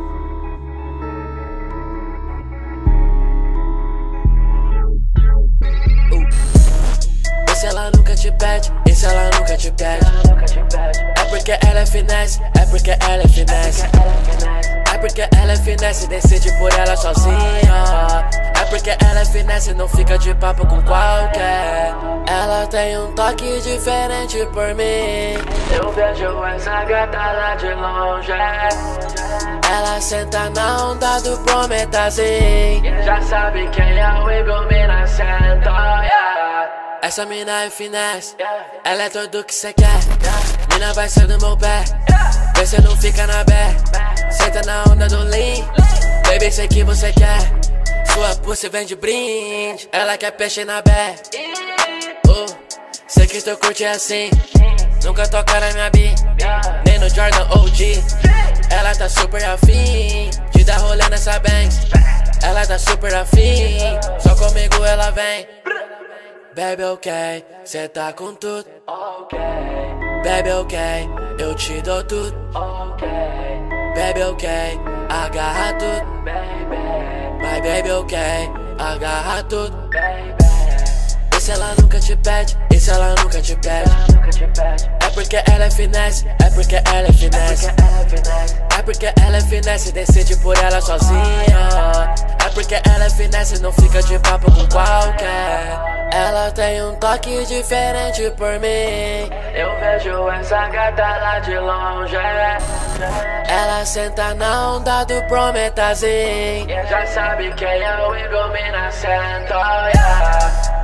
E se ela nunca te pede, e se ela nunca te pede? É porque ela é finesse, é porque ela é finesse. É porque ela é finesse, decide por ela sozinha. É porque ela é finesse, não fica de papo com qualquer. Ela tem um toque diferente por mim. Eu vejo essa gata lá de longe. Ela senta na onda do prometazinho. Já sabe quem é o Igomina senta, yeah. Essa mina é finesse, ela é tudo que cê quer. Mina vai ser do meu pé, vê cê não fica na bé. Senta na onda do lean, baby sei que você quer. Sua pussy vem de brinde, ela quer peixe na bé. Sei que tu curte assim, nunca toca na minha bi, nem no Jordan OG. Ela tá super afim de dar rolê nessa Banks. Ela tá super afim, só comigo ela vem. Baby, ok, cê tá com tudo. Baby, ok, eu te dou tudo. Baby, ok, agarra tudo. My baby, ok, agarra tudo. E se ela nunca te pede, e se ela nunca te pede? É porque ela é finesse, é porque ela é finesse. É porque ela é finesse, decide por ela sozinha. É porque ela é finesse, não fica de papo com qualquer. Ela tem um toque diferente por mim. Eu vejo essa gata lá de longe. Ela senta na onda do prometazinho. Já sabe quem é o Igomina senta, yeah.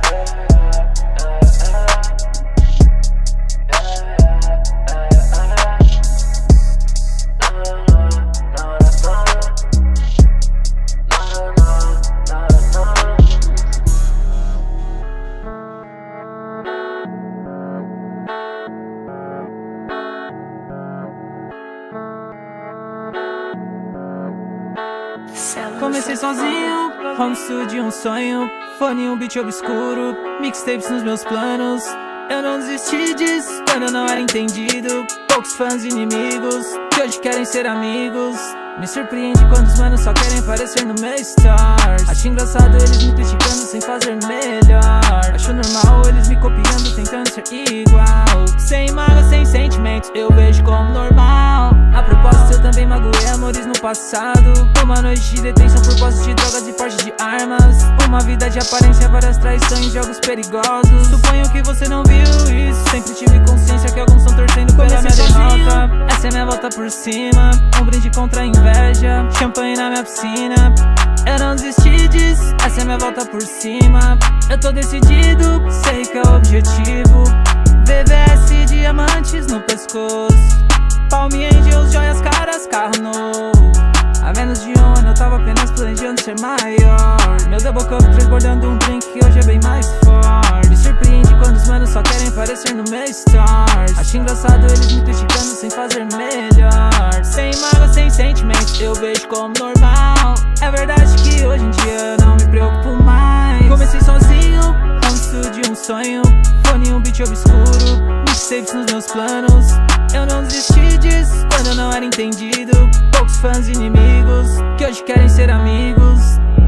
Comecei sozinho, home studio um sonho, fone um beat obscuro, mixtapes nos meus planos. Eu não desisti disso quando eu não era entendido. Poucos fãs e inimigos que hoje querem ser amigos. Me surpreende quando os manos só querem aparecer no meu stars. Acho engraçado eles me criticando sem fazer melhor. Acho normal eles me copiando tentando ser igual. Sem mágoa, sem sentimentos, eu vejo como normal. A propósito eu também magoei amores no passado. Uma noite de detenção por posse de drogas e porte de armas. Uma vida de aparência, várias traições, jogos perigosos. Suponho que você não viu isso. Sempre tive consciência que alguns estão torcendo pela minha derrota. Essa é minha volta por cima, um brinde contra a inveja, champanhe na minha piscina. Eu não desisti disso, essa é minha volta por cima. Eu tô decidido, sei que é o objetivo. VVS, diamantes no pescoço, Palme Angels, joias caras, carro novo. Há menos de um ano eu tava apenas planejando ser maior. Meu double cup transbordando um drink que hoje é bem mais forte. Me surpreende quando os manos só querem aparecer no meu stars. Acho engraçado eles me criticando sem fazer melhor. Sem mágoa, sem sentimentos, eu vejo como normal. É verdade que hoje em dia eu não me preocupo mais. Comecei sozinho, home studio um sonho, fone um beat obscuro, mixtapes nos meus planos. Eu não desisti disso quando eu não era entendido. Poucos fãs e inimigos que hoje querem ser amigos.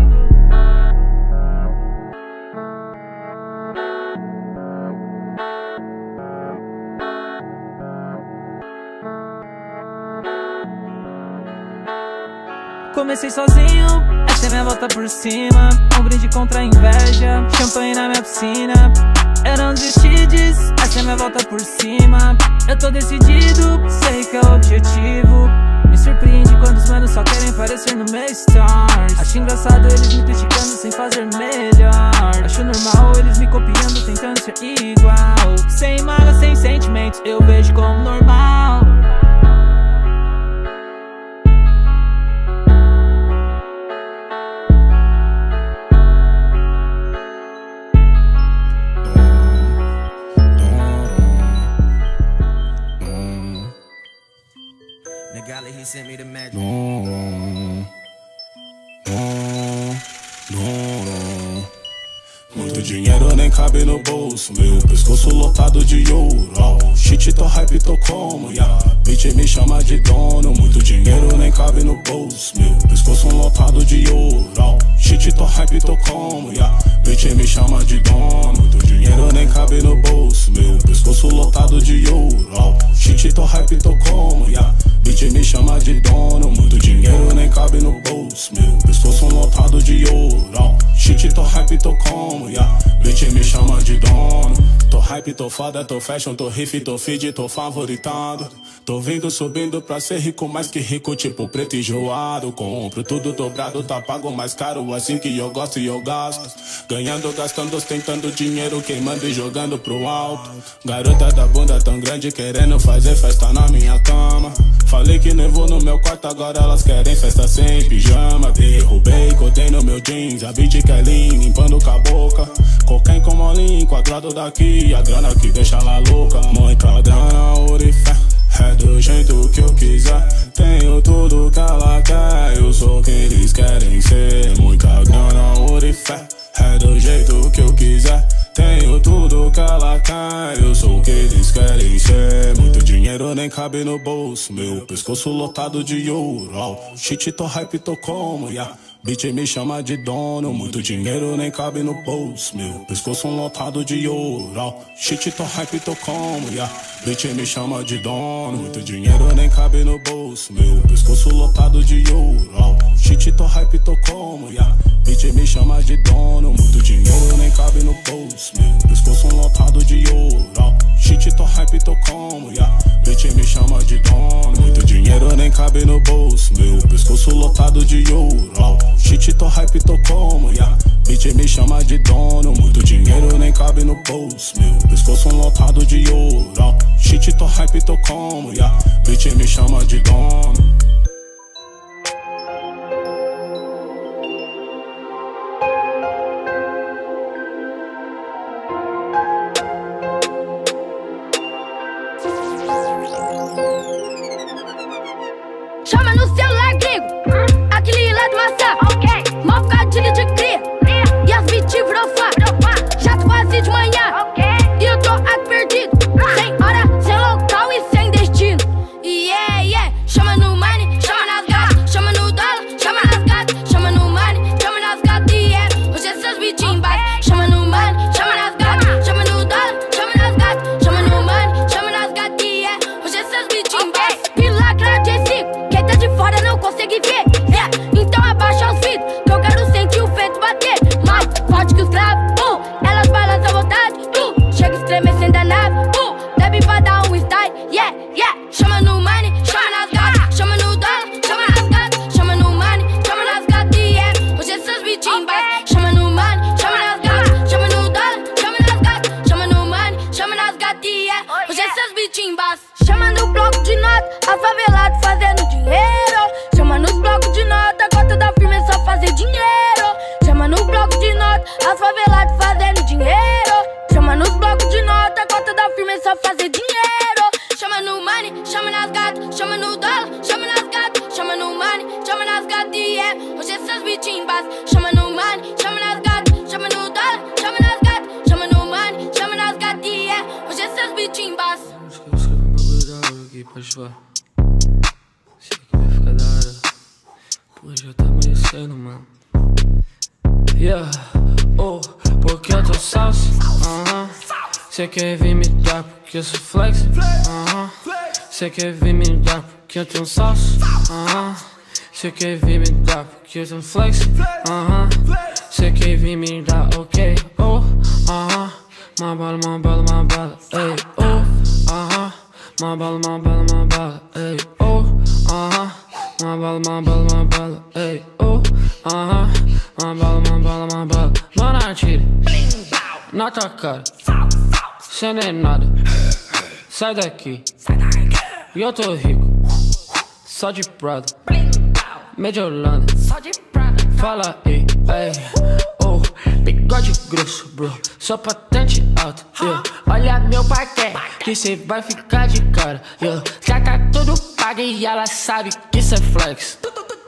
Comecei sozinho, essa é minha volta por cima. Um brinde contra a inveja, champanhe na minha piscina. Eu não desisti disso, essa é minha volta por cima. Eu tô decidido, sei que é o objetivo. Me surpreende quando os manos só querem aparecer no meu stars. Acho engraçado eles me criticando sem fazer melhor. Acho normal eles me copiando tentando ser igual. Sem mágoa, sem sentimentos, eu vejo como normal. He sent me the magic. Muito dinheiro nem cabe no bolso, meu pescoço lotado de ouro. Shit, tô hype, tô como, yeah. Bitch me chama de dono. Muito dinheiro nem cabe no bolso, meu pescoço lotado de ouro. Shit, tô hype, tô como, yeah. Bitch me chama de dono. Muito dinheiro nem cabe no bolso, meu pescoço lotado de ouro. Shit, tô hype, tô como, yeah. Bitch me chama de dono. Muito dinheiro nem cabe no bolso, meu pescoço lotado de ouro. Shit, tô hype, tô como, yeah. Bitch me chama de dono. Tô hype, tô foda, tô fashion, tô riff, tô feed, tô favoritado. Tô vindo subindo pra ser rico, mais que rico, tipo preto e enjoado. Compro tudo dobrado, tá pago mais caro, assim que eu gosto e eu gasto. Ganhando, gastando, ostentando dinheiro, queimando e jogando pro alto. Garota da bunda tão grande, querendo fazer festa na minha cama. Falei que nevou no meu quarto, agora elas querem festa sem pijama. Derrubei, cotei no meu jeans, a bitch que é lean, limpando com a boca. Cocaine com molinho, quadrado daqui, a grana que deixa ela louca. Muita grana, ouro e fé, é do jeito que eu quiser. Tenho tudo que ela quer, eu sou quem eles querem ser. Muita grana, ouro e fé, é do jeito que eu quiser. Tenho tudo que ela quer, eu sou o que eles querem ser. Muito dinheiro nem cabe no bolso, meu pescoço lotado de ouro. Shit, tô hype, tô como, yeah. Bitch me chama de dono. Muito dinheiro nem cabe no bolso, meu pescoço lotado de ouro. Shit, tô hype, tô como, yeah. Bitch me chama de dono. Muito dinheiro nem cabe no bolso, meu pescoço lotado de ouro. Shit, tô hype, tô como, yeah. Bitch me chama de dono. Muito dinheiro nem cabe no bolso, meu pescoço lotado de ouro. Shit, tô hype, tô como, yeah. Bitch me chama de dono. Muito dinheiro nem cabe no bolso, meu pescoço lotado de ouro. Shit, tô hype, tô como, yeah. Bitch me chama de dono. Muito dinheiro nem cabe no bolso, meu pescoço lotado de ouro. Shit, tô hype, tô como, yeah. Bitch me chama de dono. Chama no celular, gringo, aquele lá do massa. base. Chama no money, chama nas gatas, chama no dólar, chama nas gatas, chama no money, chama nas gatas, yeah. Hoje essas bitch embaixo. Aqui, pode falar. Sei que vai ficar da hora. Pô, já tá amanhecendo, mano. Yeah, oh, porque eu tô salsa. Cê quer vir me dar porque eu sou flex. Cê quer vir me dar porque eu tenho salsa. Cê quer vir me dar porque eu tenho flex. Cê quer vir me dar, ok, oh, uma bala, ei, oh, uma bala, ei, oh, uma bala, ei, oh, uma bala. Mano, atire na tua cara, cê não é nada, sai daqui. E eu tô rico, só de Prada, Mediolândia, fala aí, ei, oh, bigode grosso, bro, sou patente alta, yeah. Olha meu parquet, que cê vai ficar de cara, yeah. Já tá tudo pago e ela sabe que cê é flex.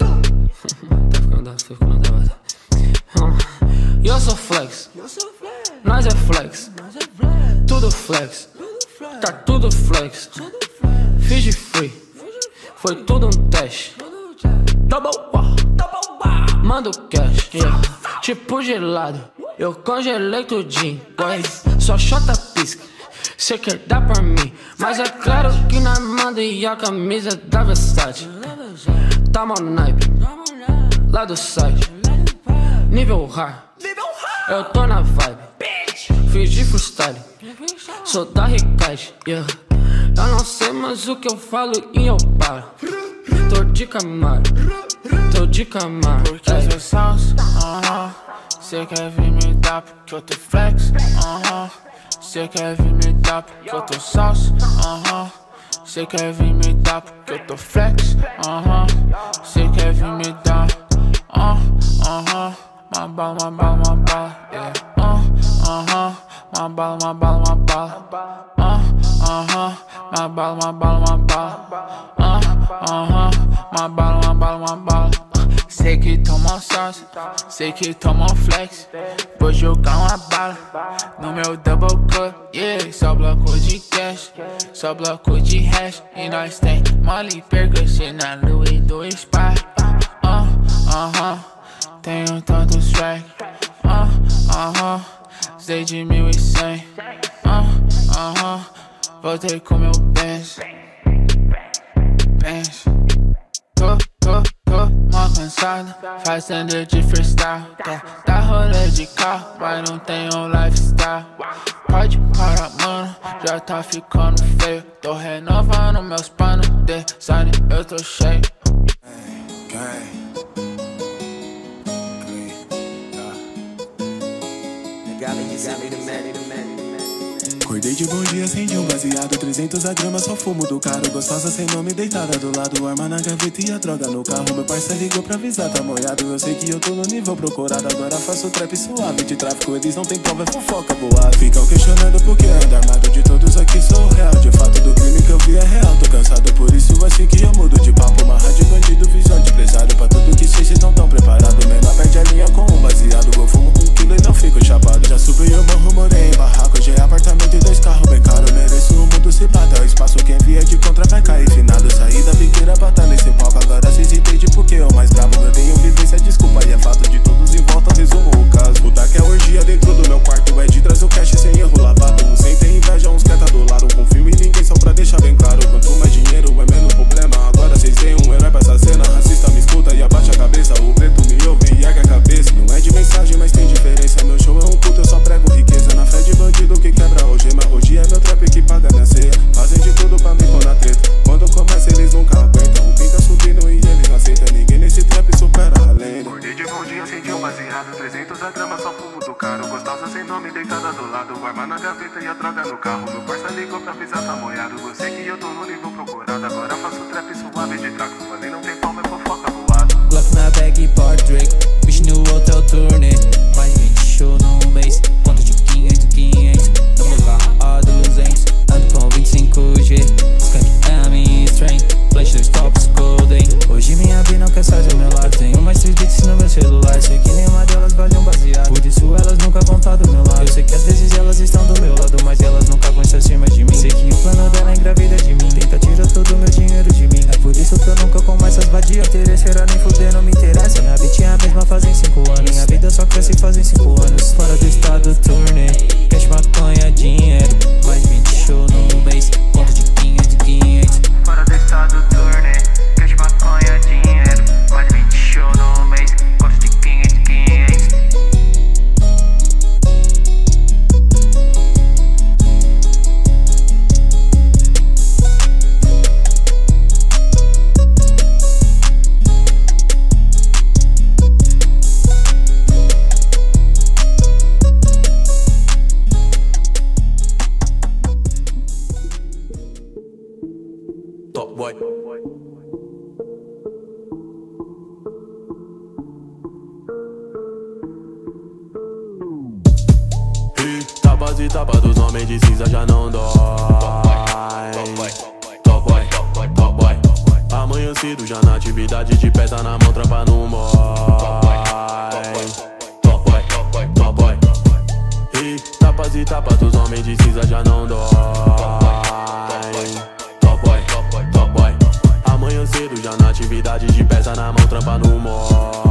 Tá ficando da hora. Eu sou flex, nós é flex, tudo flex, tá tudo flex. Fiz de free, foi tudo um teste. Double bar, manda o cash, yeah. Tipo gelado, eu congelei tudinho, boy. Só chota pisca, cê quer dar pra mim, mas é claro que nós manda e a camisa da Versace. Tá mal naipe, lá do site, nível hard, eu tô na vibe. Fiz de freestyle, sou da Ricard, yeah. Eu não sei mais o que eu falo e eu paro. Tô de Camaro, porque eu sou salsa, cê quer vir me dar porque eu tô flex, cê quer vir me dar porque eu tô salsa, cê quer vir me dar porque eu tô flex, cê quer vir me dar, uma bala, yeah, uma bala, uma bala. Sei que toma salsa, sei que toma flex. Vou jogar uma bala no meu double cup, yeah. Só bloco de cash, só bloco de hash. E nós tem mole percussão na lua e do espaço. Tenho tantos tracks, sei de 1100, voltei com meu Benz. Tô mal cansado, fazendo de freestyle. Tá rolê de carro, mas não tenho lifestyle. Pode parar, mano, já tá ficando feio. Tô renovando meus panos, design, eu tô cheio. Acordei de bom dia, acendi um baseado, 300 a grama, só fumo do caro. Gostosa sem nome, deitada do lado, arma na gaveta e a droga no carro. Meu parça ligou pra avisar, tá molhado. Eu sei que eu tô no nível procurado, agora faço trap suave de tráfico. Eles não tem prova, é fofoca boa. Ficam questionando por que ando armado, de todos aqui sou real. De fato do crime que eu vi é real, tô cansado, por isso assim que eu mudo de papo. Uma rádio bandido, visão de empresário, pra tudo que vocês não tão preparado. Menor perde a linha com um baseado, eu fumo com quilo e não fico chapado. Já subi o morro, morei em barraco, hoje é apartamento e 2 carros bem caro. Mereço o mundo se bata, o espaço quem vier de contra vai cair finado. Saí da biqueira pra tá nesse palco, agora cês entendem porque eu mais brabo. Eu tenho vivência, desculpa, e é fato de todos em volta, resumo o caso. O DAC é orgia dentro do meu quarto, é de trás o cash sem erro lavado. Sem ter inveja, uns quer tá do lado, confio em ninguém só pra deixar bem claro. Quanto mais dinheiro é menos problema, agora cês veem um herói pra essa cena. Racista me escuta e abaixa a cabeça, o preto me ouve e ergue a cabeça. Não é de mensagem, mas tem diferença, meu show é um culto, eu só prego riqueza. Na fé de bandido que quebra algema, hoje é meu trap que paga minha ceia. Fazem de tudo pra me pôr na treta, quando começa eles nunca aguentam. O pinga subindo e eles não aceitam, ninguém nesse trap supera a lenda. Acordei de bom dia, acendi um baseado, 300 a grama, só fumo do caro. Gostosa sem nome, deitada do lado, arma na gaveta e a droga no carro. Meu parça ligou pra avisar, tá molhado. Você que eu tô no nível procurado, agora faço trap suave de traco. Falei não tem palma, é fofoca voado. Glock na bag, Power Drake, bicho no hotel turnê. Mais 20 show no mês, conto de 500, tamo lá a 200. Ando com 25G, skunk é a minha strain. Flash 2 tops, golden. Hoje minha B não quer sair do meu lado, tenho mais 3 bits no meu celular. Sei que Tapas e tapas dos homens de cinza já não dói. Top boy, top boy. Amanhecido já na atividade, de pé tá na mão, trampa no mói. Top boy, top boy. E tapas e tapas dos homens de cinza já não dói. Top boy, top boy. Amanhecido já na atividade, de pé tá na mão, trampa no mói.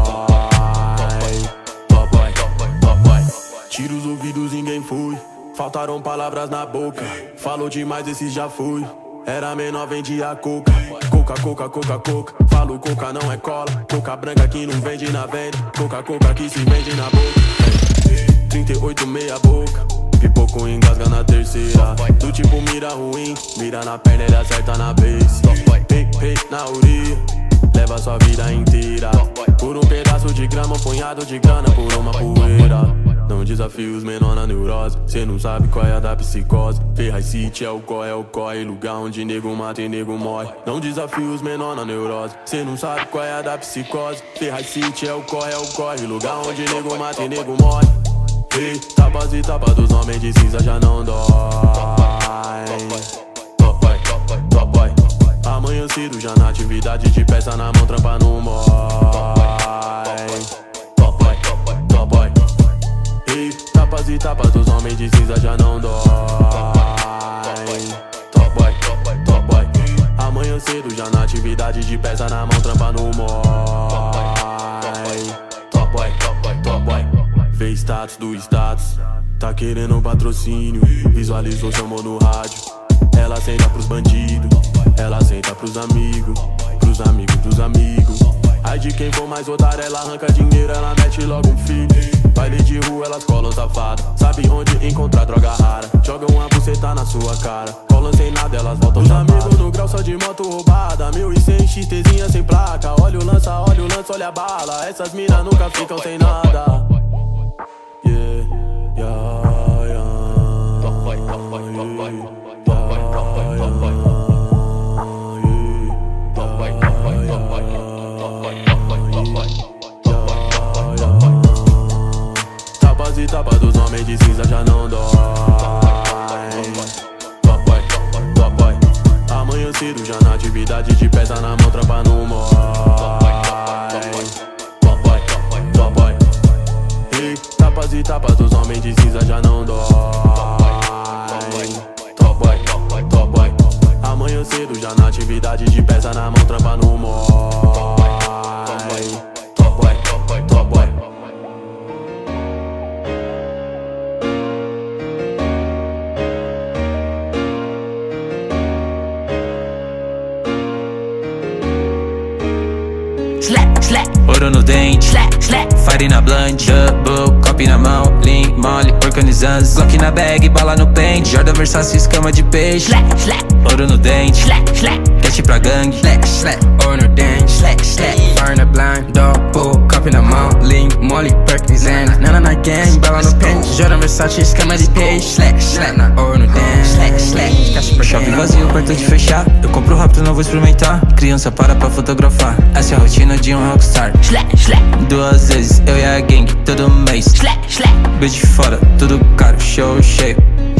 Top boy, top boy. Tira os ouvidos, ninguém foi. Faltaram palavras na boca. Falou demais, esse já foi. Era menor, vendia coca. Coca. Falo coca, não é cola. Coca branca que não vende na venda. Coca que se vende na boca. 38 meia boca. Pipoco engasga na terceira. Do tipo mira ruim. Mira na perna, ele acerta na base. Hey, na uria. Leva sua vida inteira. Por um pedaço de grama, um punhado de grana, por uma poeira. Não desafia os menor na neurose. Cê não sabe qual é a da psicose. Ferraz City é o corre. Lugar onde nego mata e nego morre. Não desafia os menor na neurose. Cê não sabe qual é a da psicose. Ferraz City é o corre. Lugar onde nego mata e nego morre. Ei, tapas e tapas dos homens de cinza já não dói. Top boy. Amanhecido já na atividade, de peça na mão, trampa no mói. Top boy. E tapas e tapas dos homens de cinza já não dói. Top boy. Amanhecido já na atividade, de peça na mão, trampa no mói. Top boy. Vê status do status. Tá querendo patrocínio. Visualizou, chamou no rádio. Ela senta pros bandidos. Ela senta pros amigos. Pros amigos dos amigos. Ai de quem for mais otário, ela arranca dinheiro, ela mete logo um filho. Baile de rua, elas colam safada. Sabe onde encontrar droga rara. Jogam uma buceta na sua cara. Colam sem nada, elas voltam os amigos no grau só de moto roubada. 1100 XTzinha sem placa. Olha o lança, olha a bala. Essas minas nunca ficam sem nada. Tapas e tapas dos homens de cinza já não dói. Top boy. Amanhecido já na atividade, de peça na mão, trampa no mói. Top boy. E tapas e tapas dos homens de cinza já não dói. Top boy. Amanhecido já na atividade, de peça na mão, trampa no mói. Top boy. Slap. Ouro no dente, slap. Fire na blunt, double, copy na mão, lean, mole, organizando. Glock na bag, bala no pente, Jordan Versace, escama de peixe. Slap. Ouro no dente, slap. Cash pra gangue, slap. Ouro no dente, slap. Fire na blunt, double, copy na mão, lean, mole, organizando. Nana na gang, bala no pente, Jordan Versace, escama de peixe. Slap. Ouro no dente, slap. Cash pra shopping vazio, perto de fechar. Eu compro rápido, não vou experimentar. Criança para pra fotografar. Essa é a rotina de um rockstar. Slap. 2 vezes, eu e a gang, todo mês. Slap. Beijo de fora, tudo caro, show cheio.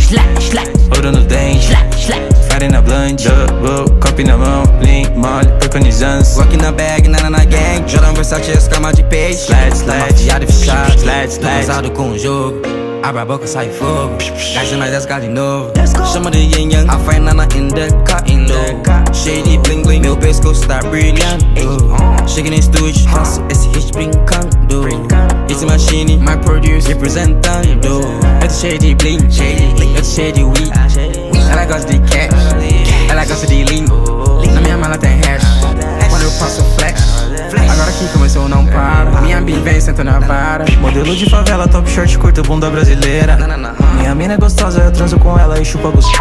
Slap. Ouro no dente, slap. Fire na blunt, double, copy na mão, lean, mole, organizando. Glock na bag, nana na gang, Jordan Versace, escama de peixe. Mafiado e fechado, casado com o jogo. Abre a boca, sai fogo. Gás nós desga de novo. Chama de yin yang, a fainana in the car. Shady bling bling, meu pescoço tá brilhando. Chega no estúdio, faço esse hit brincando. It's machine, my producer representando. Eu tô cheio de bling, eu tô cheio de weed. Ela gosta de cash, ela gosta de lean. Na minha mala tem hash, quando eu passo flex. Agora que começou não para. Minha bi vem, senta na vara. Modelo de favela, top short, curto bunda brasileira. Minha mina é gostosa, eu transo com ela e chupa gostoso.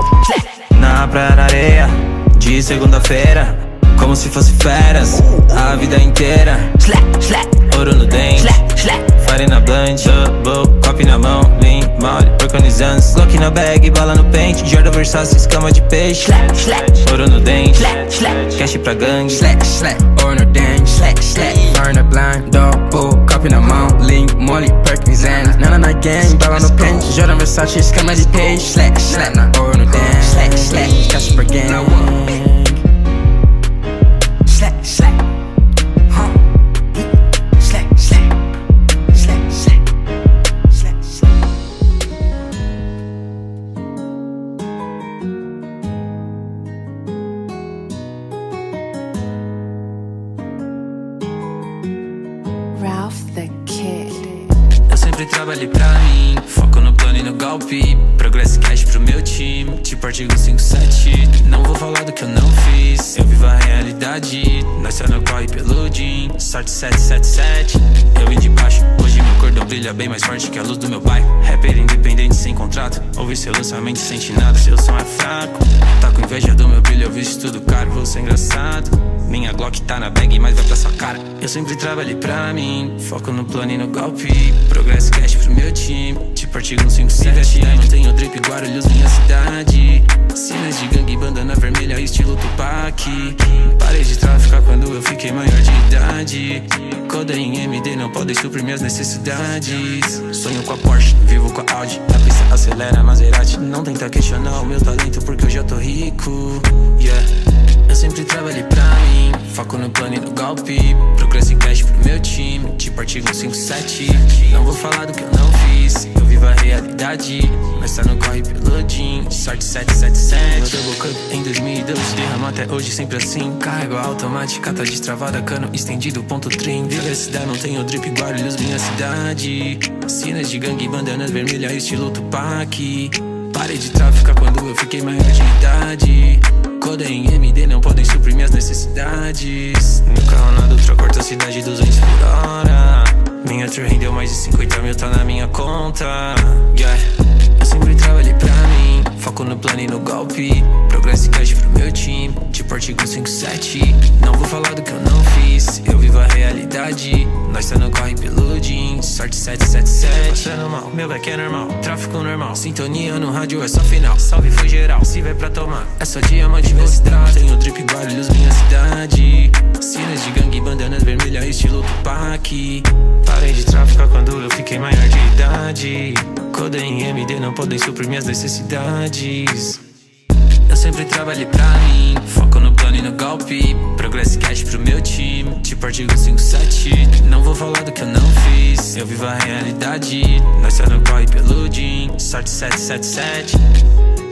Na praia, na areia, de segunda-feira, como se fosse férias, a vida inteira. Ouro no dente, fire na blunt, double, copy na mão, lean, mole, organizando. Glock na bag, bala no pente, Jordan Versace, escama de peixe. Ouro no dente, cash pra gangue. Ouro no dente, fire na blunt, double, copo na mão, Lean, Molly, Perkins, and Nana na gang, bala no pente, Jordan Versace, escama de peixe. Slack, slack, na ouro no dance, slack, slack, caixa pra gang. Slack, slack, slack, slack, slack, slack, slack, slack. Ralph the Kid. Eu sempre trabalhei pra mim, foco no plano e no golpe. Progresso e cash pro meu time, tipo artigo 57. Não vou falar do que eu não fiz, eu vivo a realidade. Nós só não corre pelo jean, sorte 777. Eu vim de baixo, hoje meu cordão brilha bem mais forte que a luz do meu bairro. Rapper independente sem contrato, ouvir seu lançamento sente nada, seu som é fraco. Tá com inveja do meu brilho, eu visto tudo caro, vou ser engraçado. Minha Glock tá na bag, mas vai pra sua cara. Eu sempre trabalhei pra mim, foco no plano e no golpe. Progresso cash pro meu time, tipo artigo 157. Não tenho drip, Guarulhos, minha cidade. Cenas de gangue, bandana vermelha, estilo Tupac. Parei de traficar quando eu fiquei maior de idade. Coda em MD, não podem suprir minhas necessidades. Sonho com a Porsche, vivo com a Audi. Na pista acelera Maserati. Não tenta questionar o meu talento porque eu já tô rico. Yeah. Eu sempre trabalhei pra mim, foco no plano e no golpe. Progresso e cash pro meu time, tipo artigo 57. Não vou falar do que eu não fiz, eu vivo a realidade. Mas tá no corre pelo jean, sorte 777. Meu double cup em 2012, derrama até hoje sempre assim. Carrego a automática, tá destravada, cano estendido, ponto trim. Diversidade, não tenho drip, Guarulhos, minha cidade. Cenas de gangue, bandanas vermelhas, estilo Tupac. Parei de traficar quando eu fiquei maior de idade. Coda em MD, não podem suprir minhas necessidades. Meu carro na Dutra corta a cidade 200 por hora. Minha tour rendeu mais de 50 mil, tá na minha conta. Yeah. Eu sempre trabalhei pra mim, foco no plano e no golpe. Progresso e cash pro meu time, tipo artigo 57. Não vou falar do que eu não fiz, eu vivo a realidade. Nós tá no corre pelo jean, sorte 777. Passando mal, meu back é normal, tráfico normal. Sintonia no rádio é só final, salve foi geral. Se vai pra tomar, é só diamante mestrado. Tenho drip, Guarulhos, minha cidade. Cenas de gangue, bandanas vermelhas, estilo Tupac. Parei de traficar quando eu fiquei maior de idade. Coda em MD, não podem suprir minhas necessidades. Eu sempre trabalhei pra mim, foco no plano e no golpe. Progresso e cash pro meu time, tipo artigo 57. Não vou falar do que eu não fiz, eu vivo a realidade. Nós só não corre pelo jean, sorte 777.